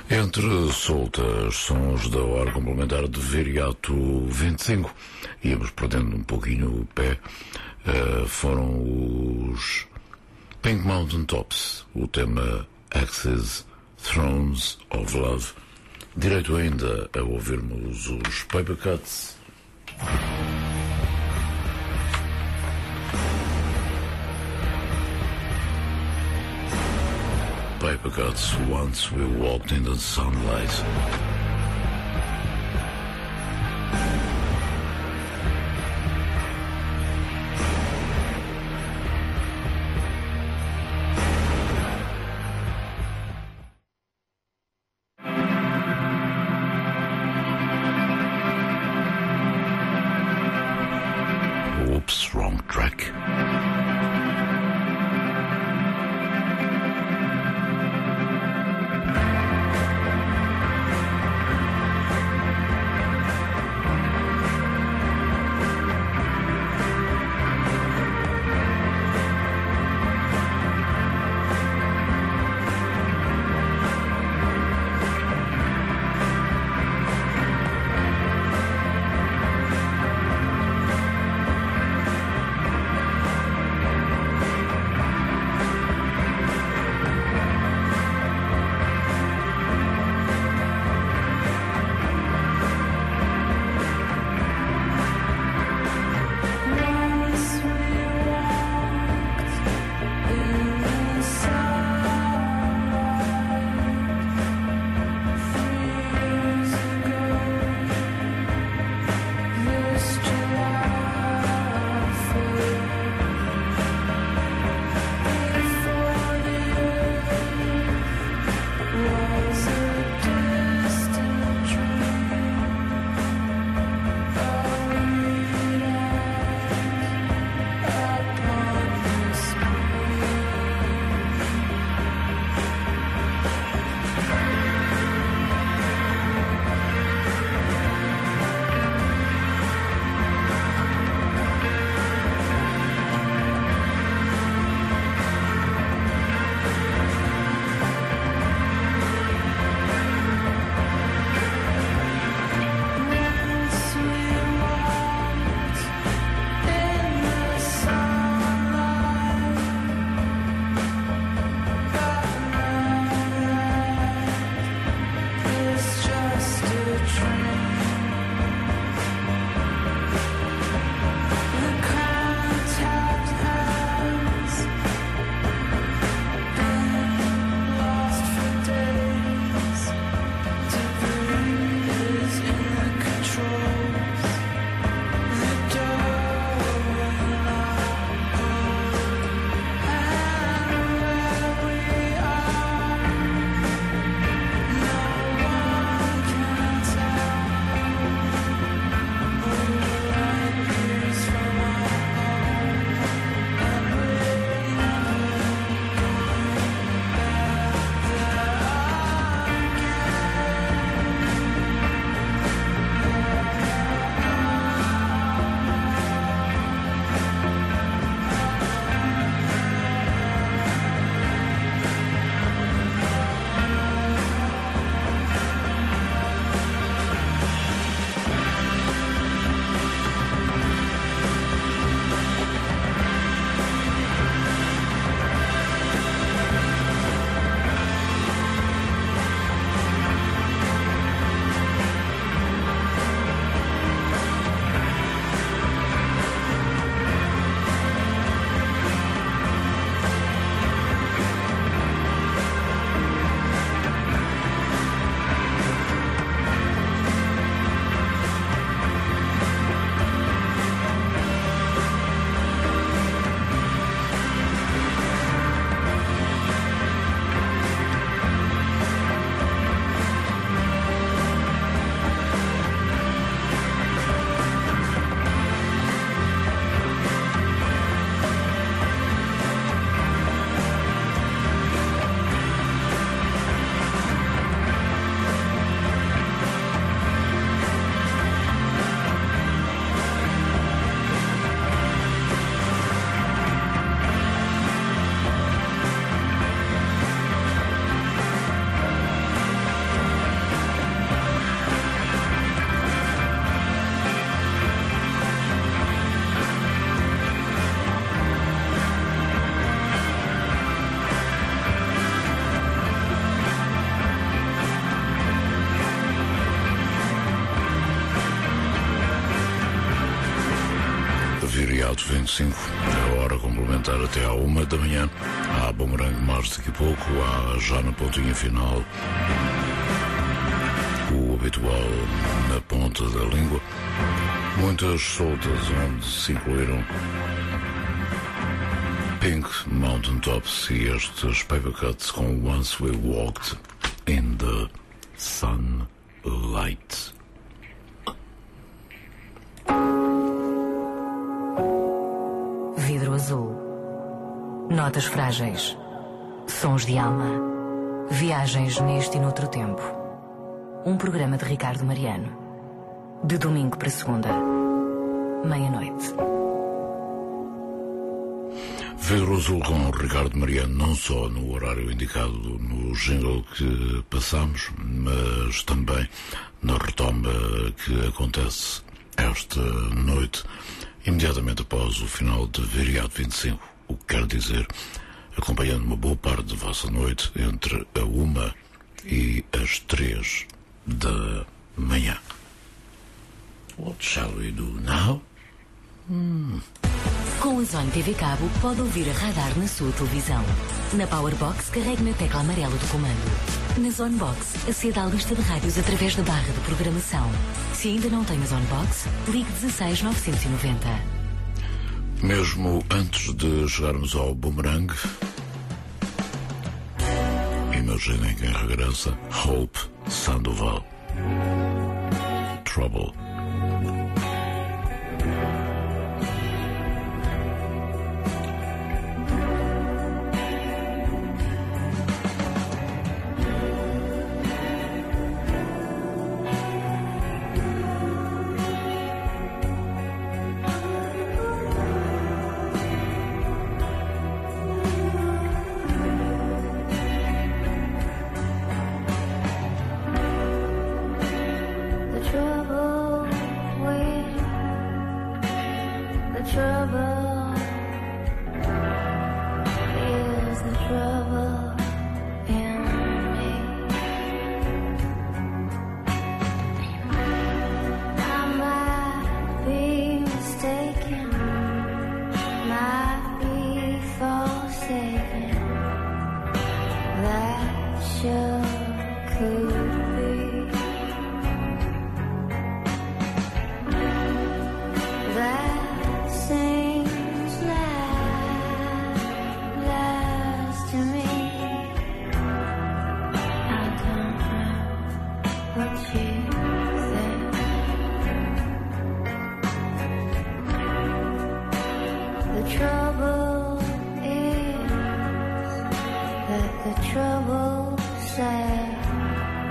Entre soltas sons da hora complementar de Viriato vinte e cinco, íamos perdendo um pouquinho o pé, uh, foram os Pink Mountain Tops, o tema Axis Thrones of Love. Direito ainda a ouvirmos os Paper Cuts. Paper Cuts, Once We Walked in the Sunlight. Oops, wrong track. oito e vinte e cinco, é a hora complementar até à uma da manhã. Há Boomerang mais daqui a pouco, há já na pontinha final o habitual na ponta da língua. Muitas soltas onde se incluíram Pink Mountain Tops e estes Paper Cuts com Once We Walked in the Sunlight. Vidro azul. Notas frágeis. Sons de alma. Viagens neste e noutro tempo. Um programa de Ricardo Mariano. De domingo para segunda, meia-noite. Vidro azul com Ricardo Mariano, não só no horário indicado no jingle que passamos, mas também na retoma que acontece esta noite, imediatamente após o final de Viriato vinte e cinco, o que quer dizer acompanhando uma boa parte da vossa noite entre a uma e as três da manhã. What shall we do now? Hmm. Com a Zone T V Cabo, pode ouvir a Radar na sua televisão. Na Powerbox, carregue na tecla amarela do comando. Na Zonebox, aceda à lista de rádios através da barra de programação. Se ainda não tem a Zonebox, ligue dezasseis novecentos e noventa. Mesmo antes de chegarmos ao Boomerang, imaginem quem regressa: Hope Sandoval. Trouble. The trouble said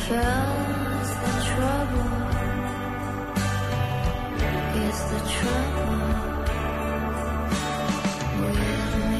felt the trouble. Is the trouble with me?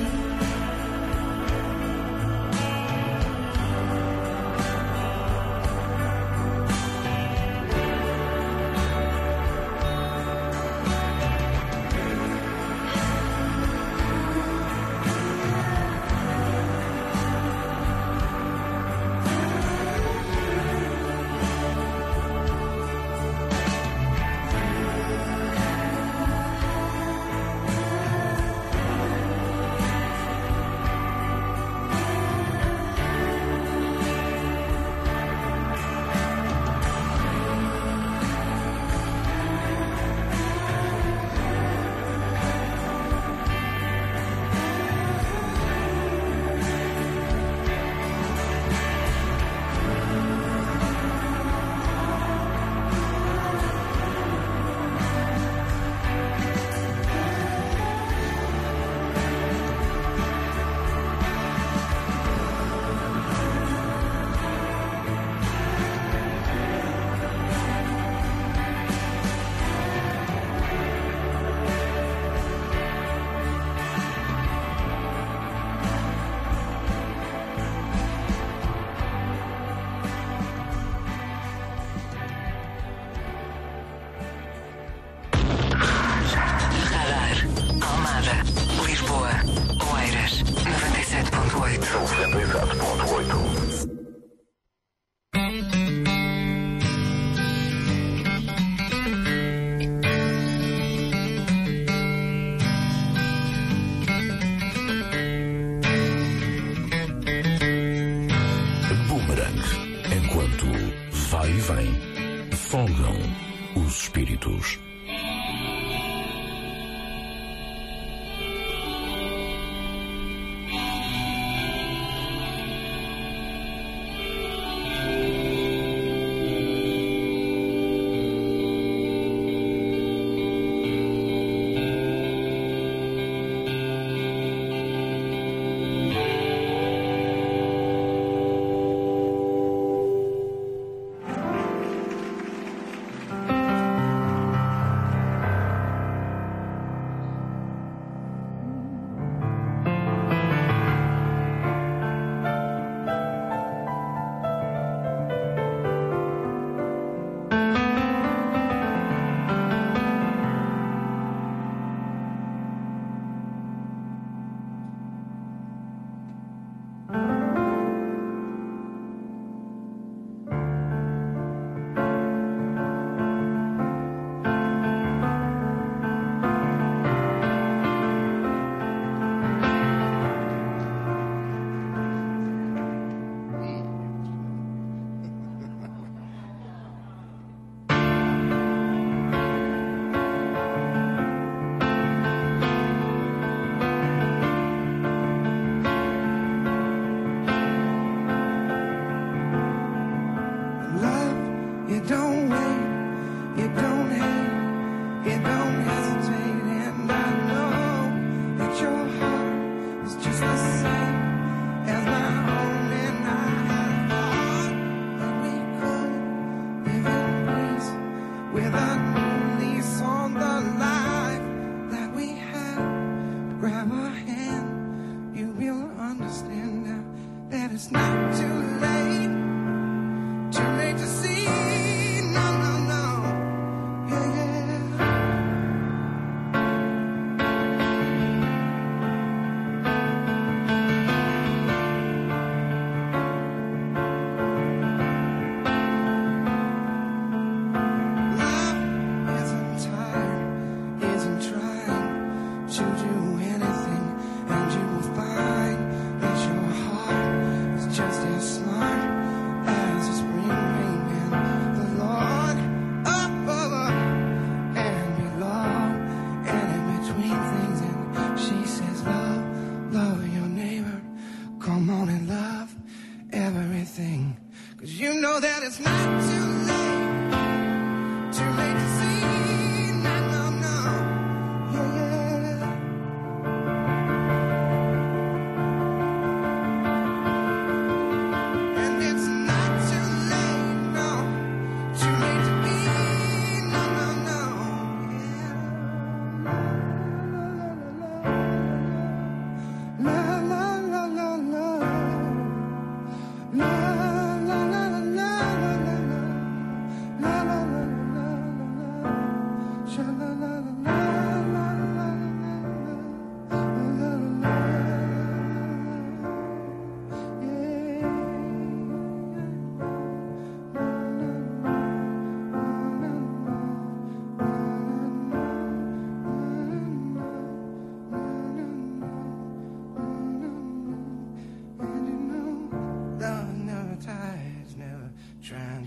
vai e vem, folgam os espíritos.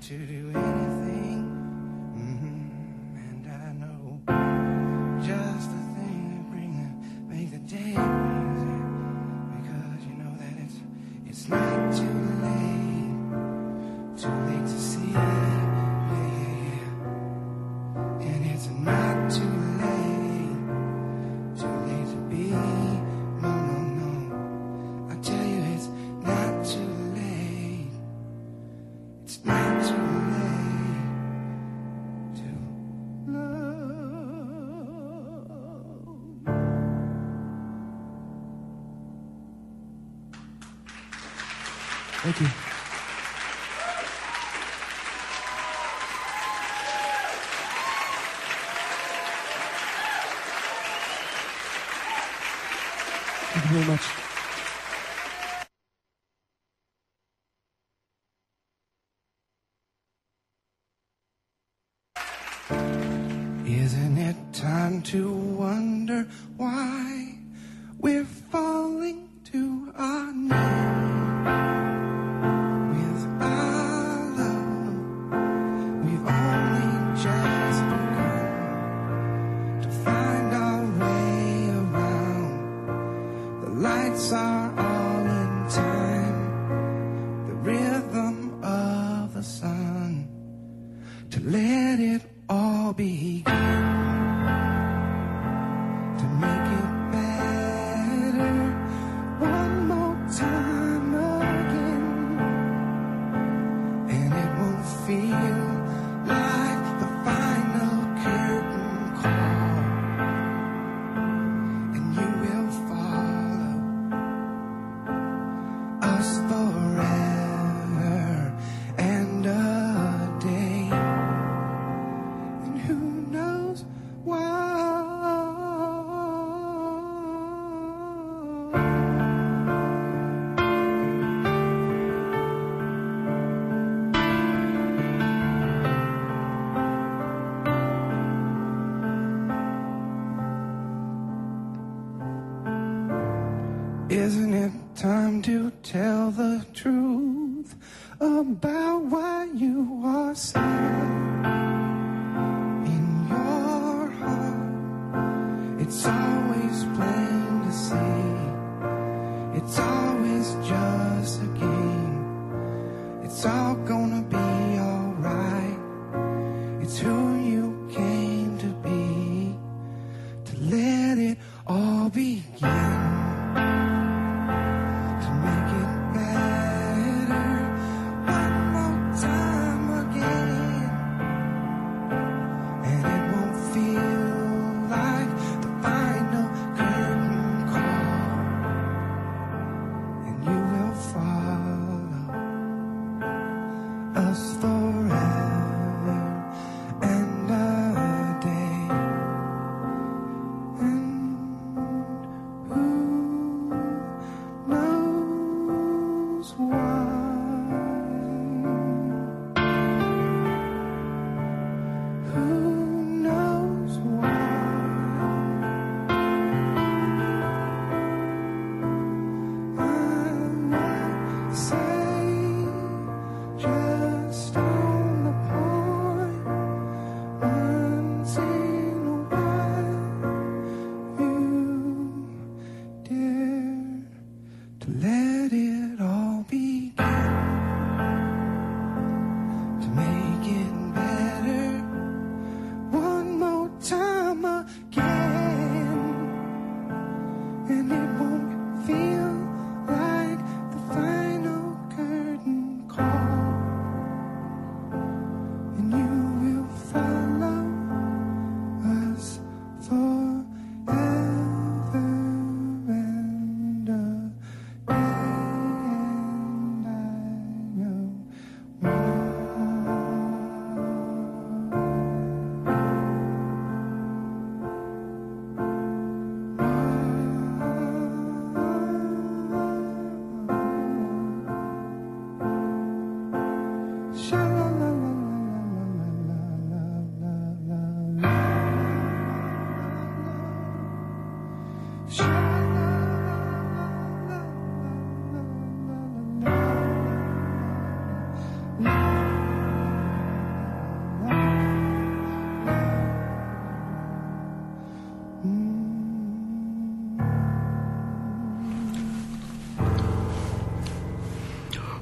to do anything, mm-hmm. and I know just the thing that bring the, make the day easy, because you know that it's it's not too late, too late to see, yeah, yeah, yeah. And it's not too late, too late to be, no, no, no. I tell you, it's not too late, it's not too late to love. Thank you. Thank you very much. Isn't it time to wonder why we're falling to our knees with our love? We've only just begun to find our way around. The lights are all in time, the rhythm of the sun, to let it all begin, to make it better one more time again, and it won't feel like the final curtain call, and you will follow us forever and a day. Who knows why? Isn't it time to tell the truth about why you are sad? Your heart, it's always plain to see. It's always just a game. It's all gonna be alright. It's who you came to be, to let it all begin, to make it better one more time again. And it won't feel like the final curtain call, and you will follow us forever and a day. And who knows why? Who knows why? I might say just on the point, once in a while, you dare to let it all begin, to make it better one more time again, and it won't feel like the final curtain call, and you will follow us forever and a day.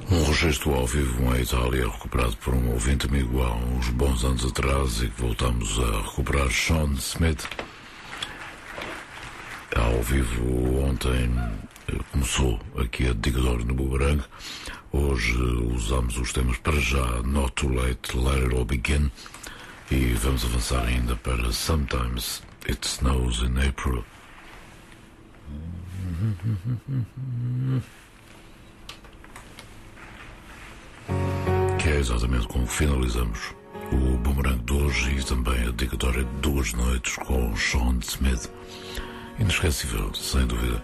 Um registro ao vivo em Itália, recuperado por um ouvinte amigo há uns bons anos atrás e que voltamos a recuperar. Sean Smith, ao vivo ontem, começou aqui a Dedicador no Boomerang. Hoje usamos os temas para já, Not Too Late, Let It All Begin, e vamos avançar ainda para Sometimes It Snows in April. Que é exatamente como finalizamos o Boomerang de hoje e também a dedicatória de duas noites com Sean Smith. Inesquecível, sem dúvida.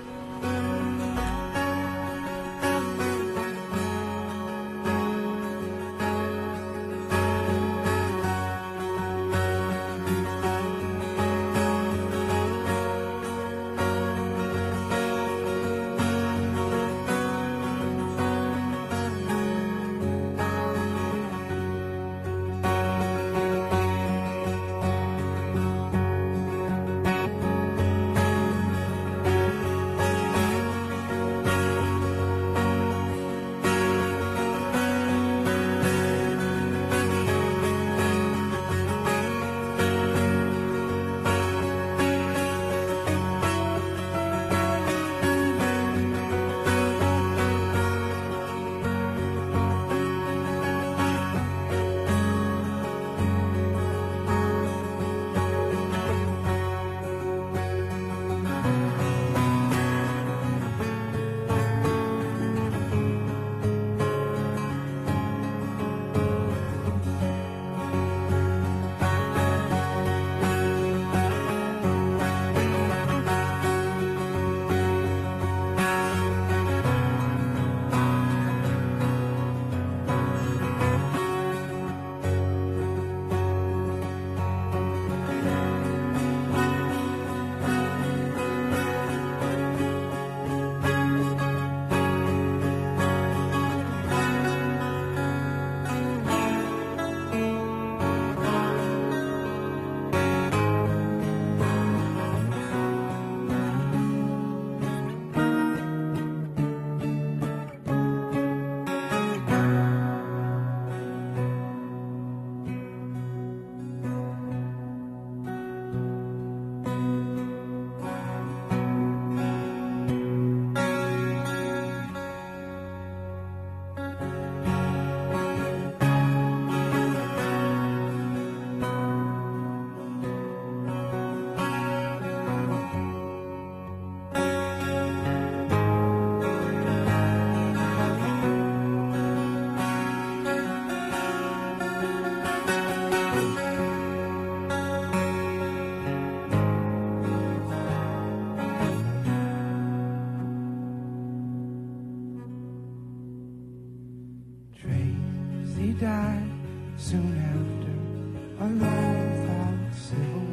Died soon after a long fought civil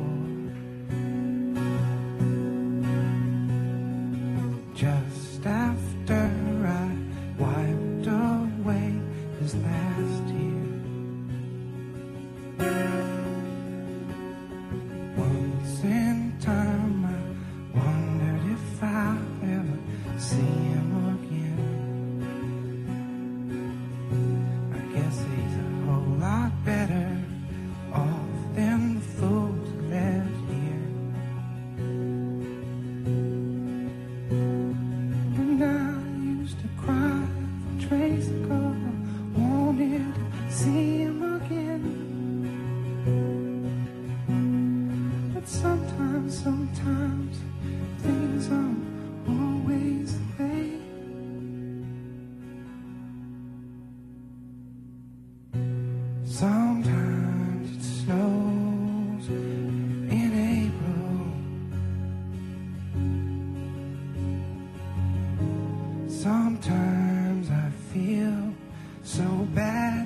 war. Just after I wiped away his last tear. Once in time I wondered if I'll ever see him again. Guess he's a whole lot better off than the fools left here. And I used to cry for Trace, 'cause I wanted to see him again. But sometimes, sometimes things aren't always the way. Sometimes it snows in April. Sometimes I feel so bad.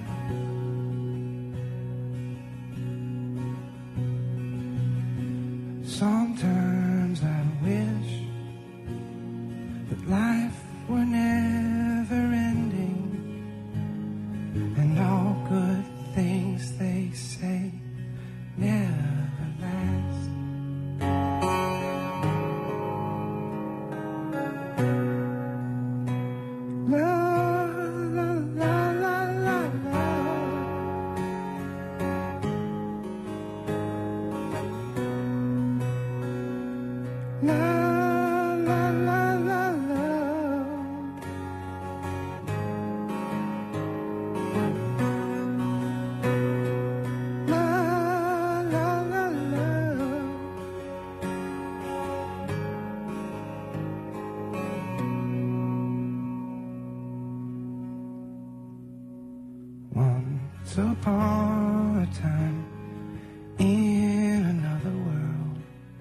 Sometimes I wish that life were never ending, and all good things they say never last. La, la, Once upon a time, in another world,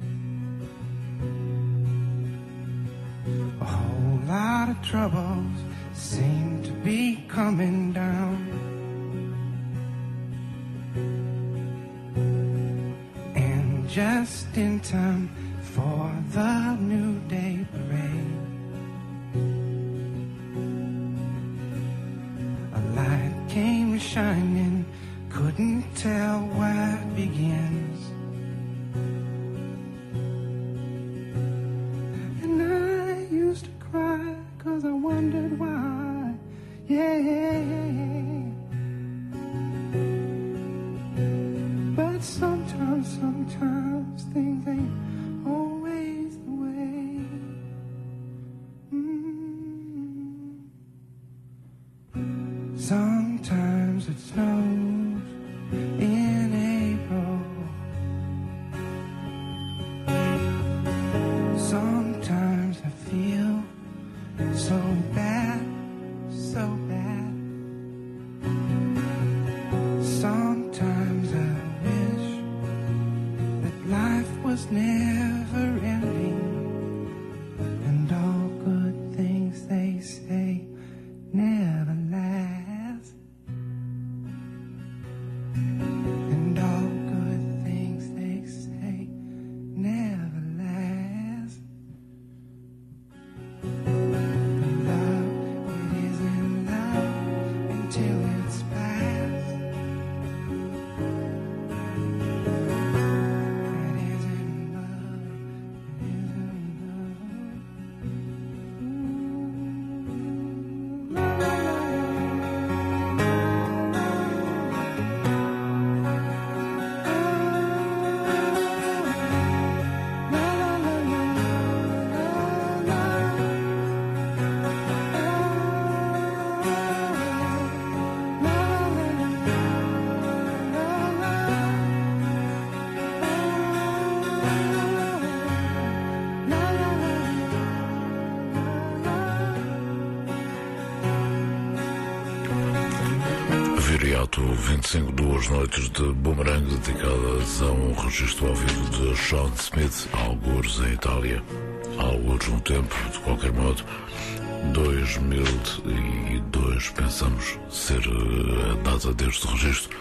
a whole lot of troubles seem to be coming down. And just in time for the New Day parade, a light came shining, couldn't tell where it begins. And I used to cry 'cause I wondered why, yeah. But sometimes, sometimes things ain't always the way. Mm. Sometimes it snows in April. Sometimes I feel so bad, so bad. Sometimes I wish that life was never ending, and all good things they say never last. And all good things they say never last. Love, it isn't love until it's past. It isn't love, it isn't love. La, la, la, Viriato, vinte e cinco, duas noites de Boomerang dedicadas a um registro ao vivo de Sean Smith, algures em Itália, algures no tempo, de qualquer modo, dois mil e dois pensamos ser a data deste registro,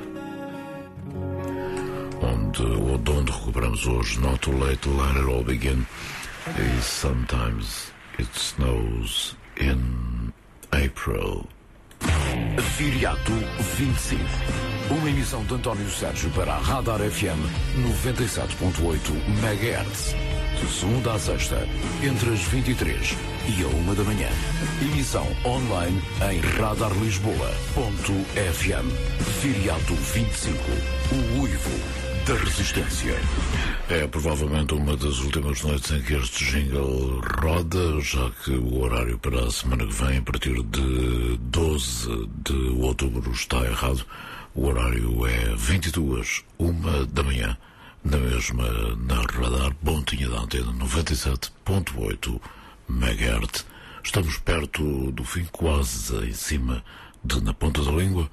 onde, ou de onde recuperamos hoje Not Too Late, Let It All Begin e Sometimes It Snows in April. Viriato vinte e cinco. Uma emissão de António Sérgio para a Radar F M noventa e sete ponto oito megahertz. De segunda a sexta, entre as vinte e três e a uma da manhã. Emissão online em radar lisboa ponto f m. Viriato vinte e cinco. O uivo da resistência. É provavelmente uma das últimas noites em que este jingle roda, já que o horário para a semana que vem, a partir de doze de outubro, está errado. O horário é vinte e duas, uma da manhã, na mesma, na Radar Pontinha da Antena noventa e sete ponto oito megahertz. Estamos perto do fim, quase em cima de Na Ponta da Língua.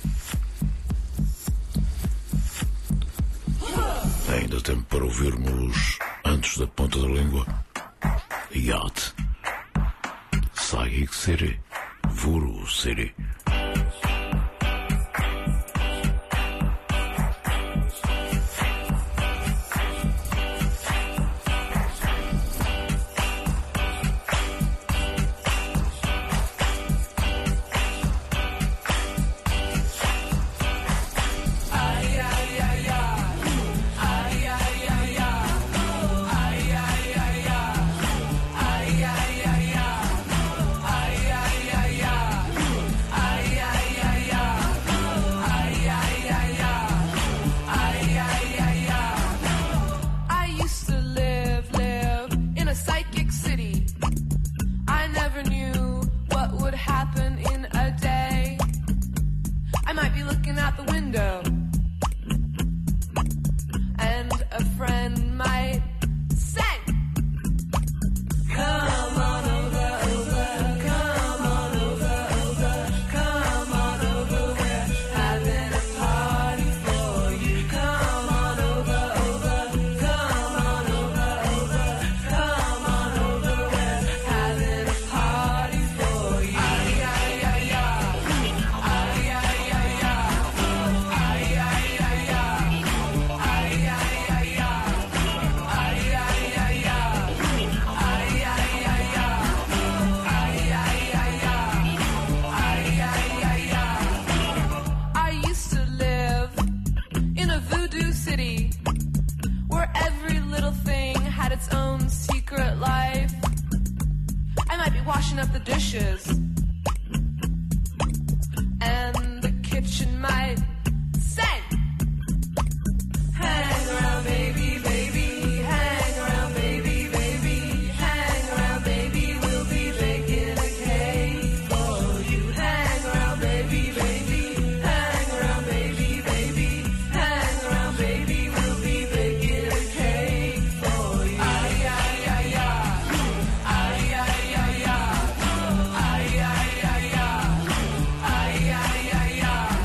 Ainda tempo para ouvirmos, antes da Ponta da Língua, Yacht, Psychic City, Voodoo City. Having be washing up the dishes, and the kitchen might say, hang around, baby, baby, hang around, baby, baby, hang around, baby, we'll be baking a cake for you. Hang around, baby, baby, hang around, baby, baby, hang around, baby, we'll be baking a cake for you. Ay, ay, ay, ay, ay, ay, ay, ay, ay, ay, ay, ay, ay, ay, ay,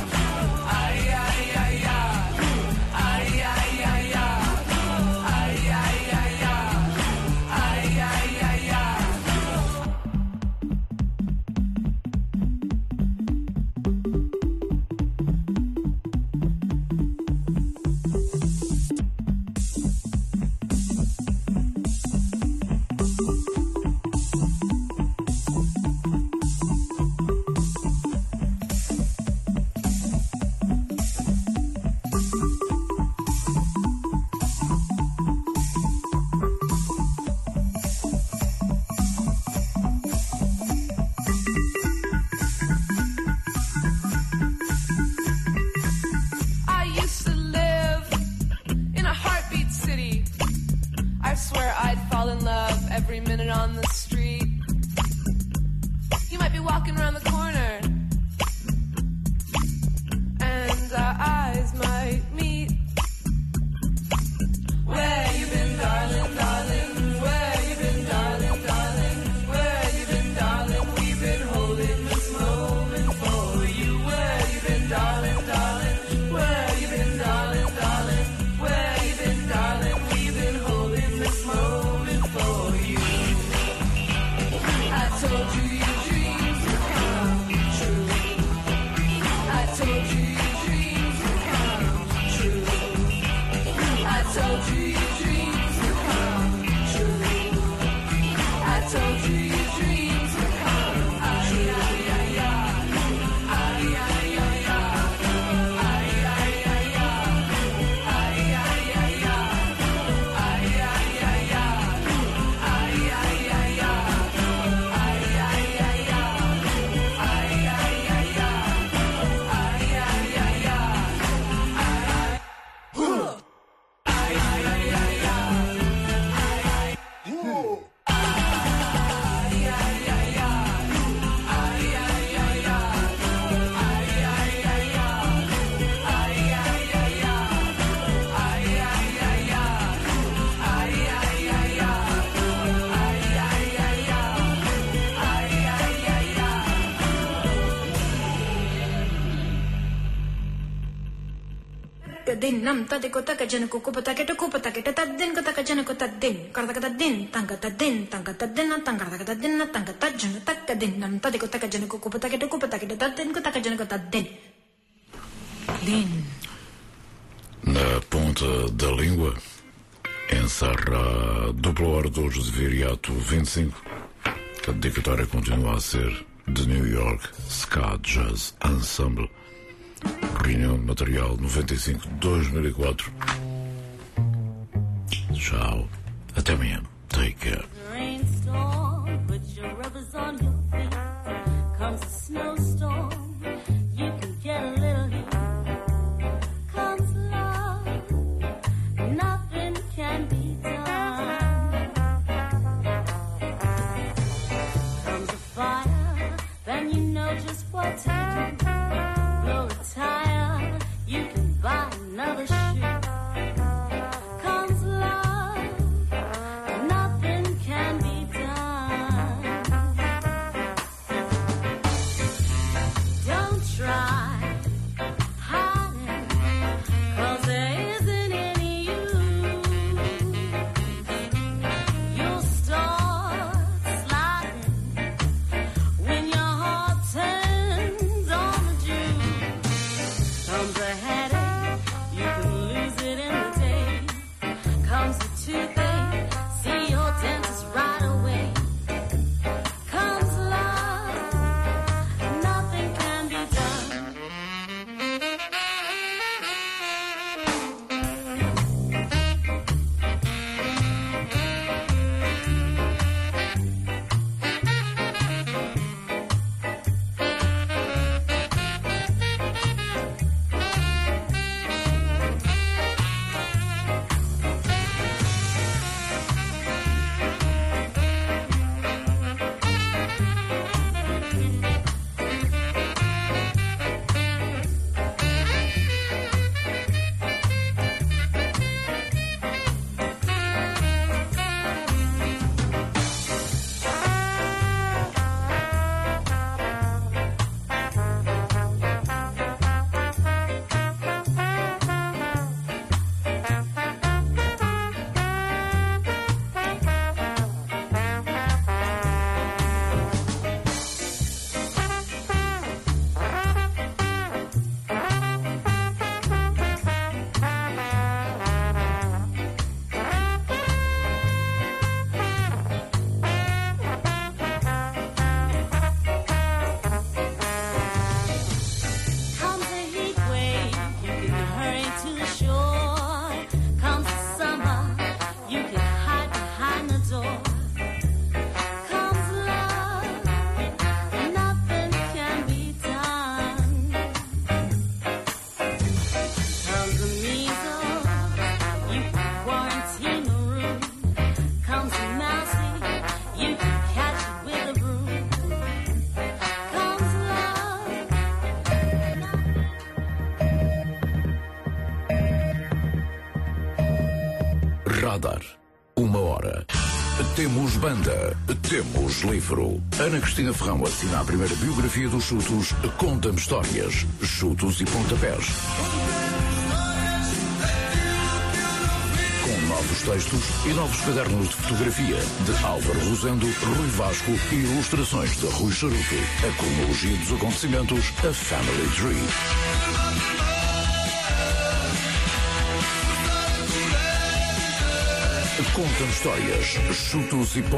I used to live in a heartbeat city. I swear I'd fall in love every minute on the street. You might be walking around the corner, and our eyes might meet. Where you been, darling, darling? Where you been, darling, darling? Where you been, darling? We've been holding this moment for you. Where you been, darling, darling? Where you been, darling, darling? Where you been, darling? We've been holding this moment for you. I told you your dreams would come true. I told you your dreams would come true. I told you your dreams would come true. I told you your dreams would come true. Ay, ay, ay, ay. Ay, ay, ay, ay. Ay, ay, ay, ay. Ay, ay, ay, ay. Ay, ay, ay, ay. Ay, ay, ay, ay. Ay, ay, ay, ay. Ay, ay, ay, ay. Din nam tadi kota kajan kuku pata kita kuku pata kita tadin kota kajan kota din karta kata din tangga tadin tangga tadin tangga kata din tangga tajan tak din nam tadi kota kajan kuku pata kita kuku pata kita tadin kota kajan kota din din. Na ponta da língua, encerra a dupla hora de hoje de Viriato vinte e cinco. A dedicatória continua a ser de New York Ska Jazz Ensemble. Reunião de material noventa e cinco de dois mil e quatro. Tchau. Até amanhã. Take care. Rainstorm, put your rubbers on your feet. Comes a snowstorm, you can get a little heat. Comes love, nothing can be done. Comes a fire, then you know just what to do. Blow a tire, you can buy another shoe. Comes love, nothing can be done. Don't try hiding, 'cause there isn't any use. You'll start sliding when your heart turns Radar. Uma hora. Temos banda, temos livro. Ana Cristina Ferrão assina a primeira biografia dos Chutos, Conta-me Histórias, Chutos e Pontapés. Com novos textos e novos cadernos de fotografia de Álvaro Rosendo, Rui Vasco e ilustrações de Rui Charuto. A cronologia dos acontecimentos, a Family Tree. Conta-me Histórias, Chutos e Pontapés.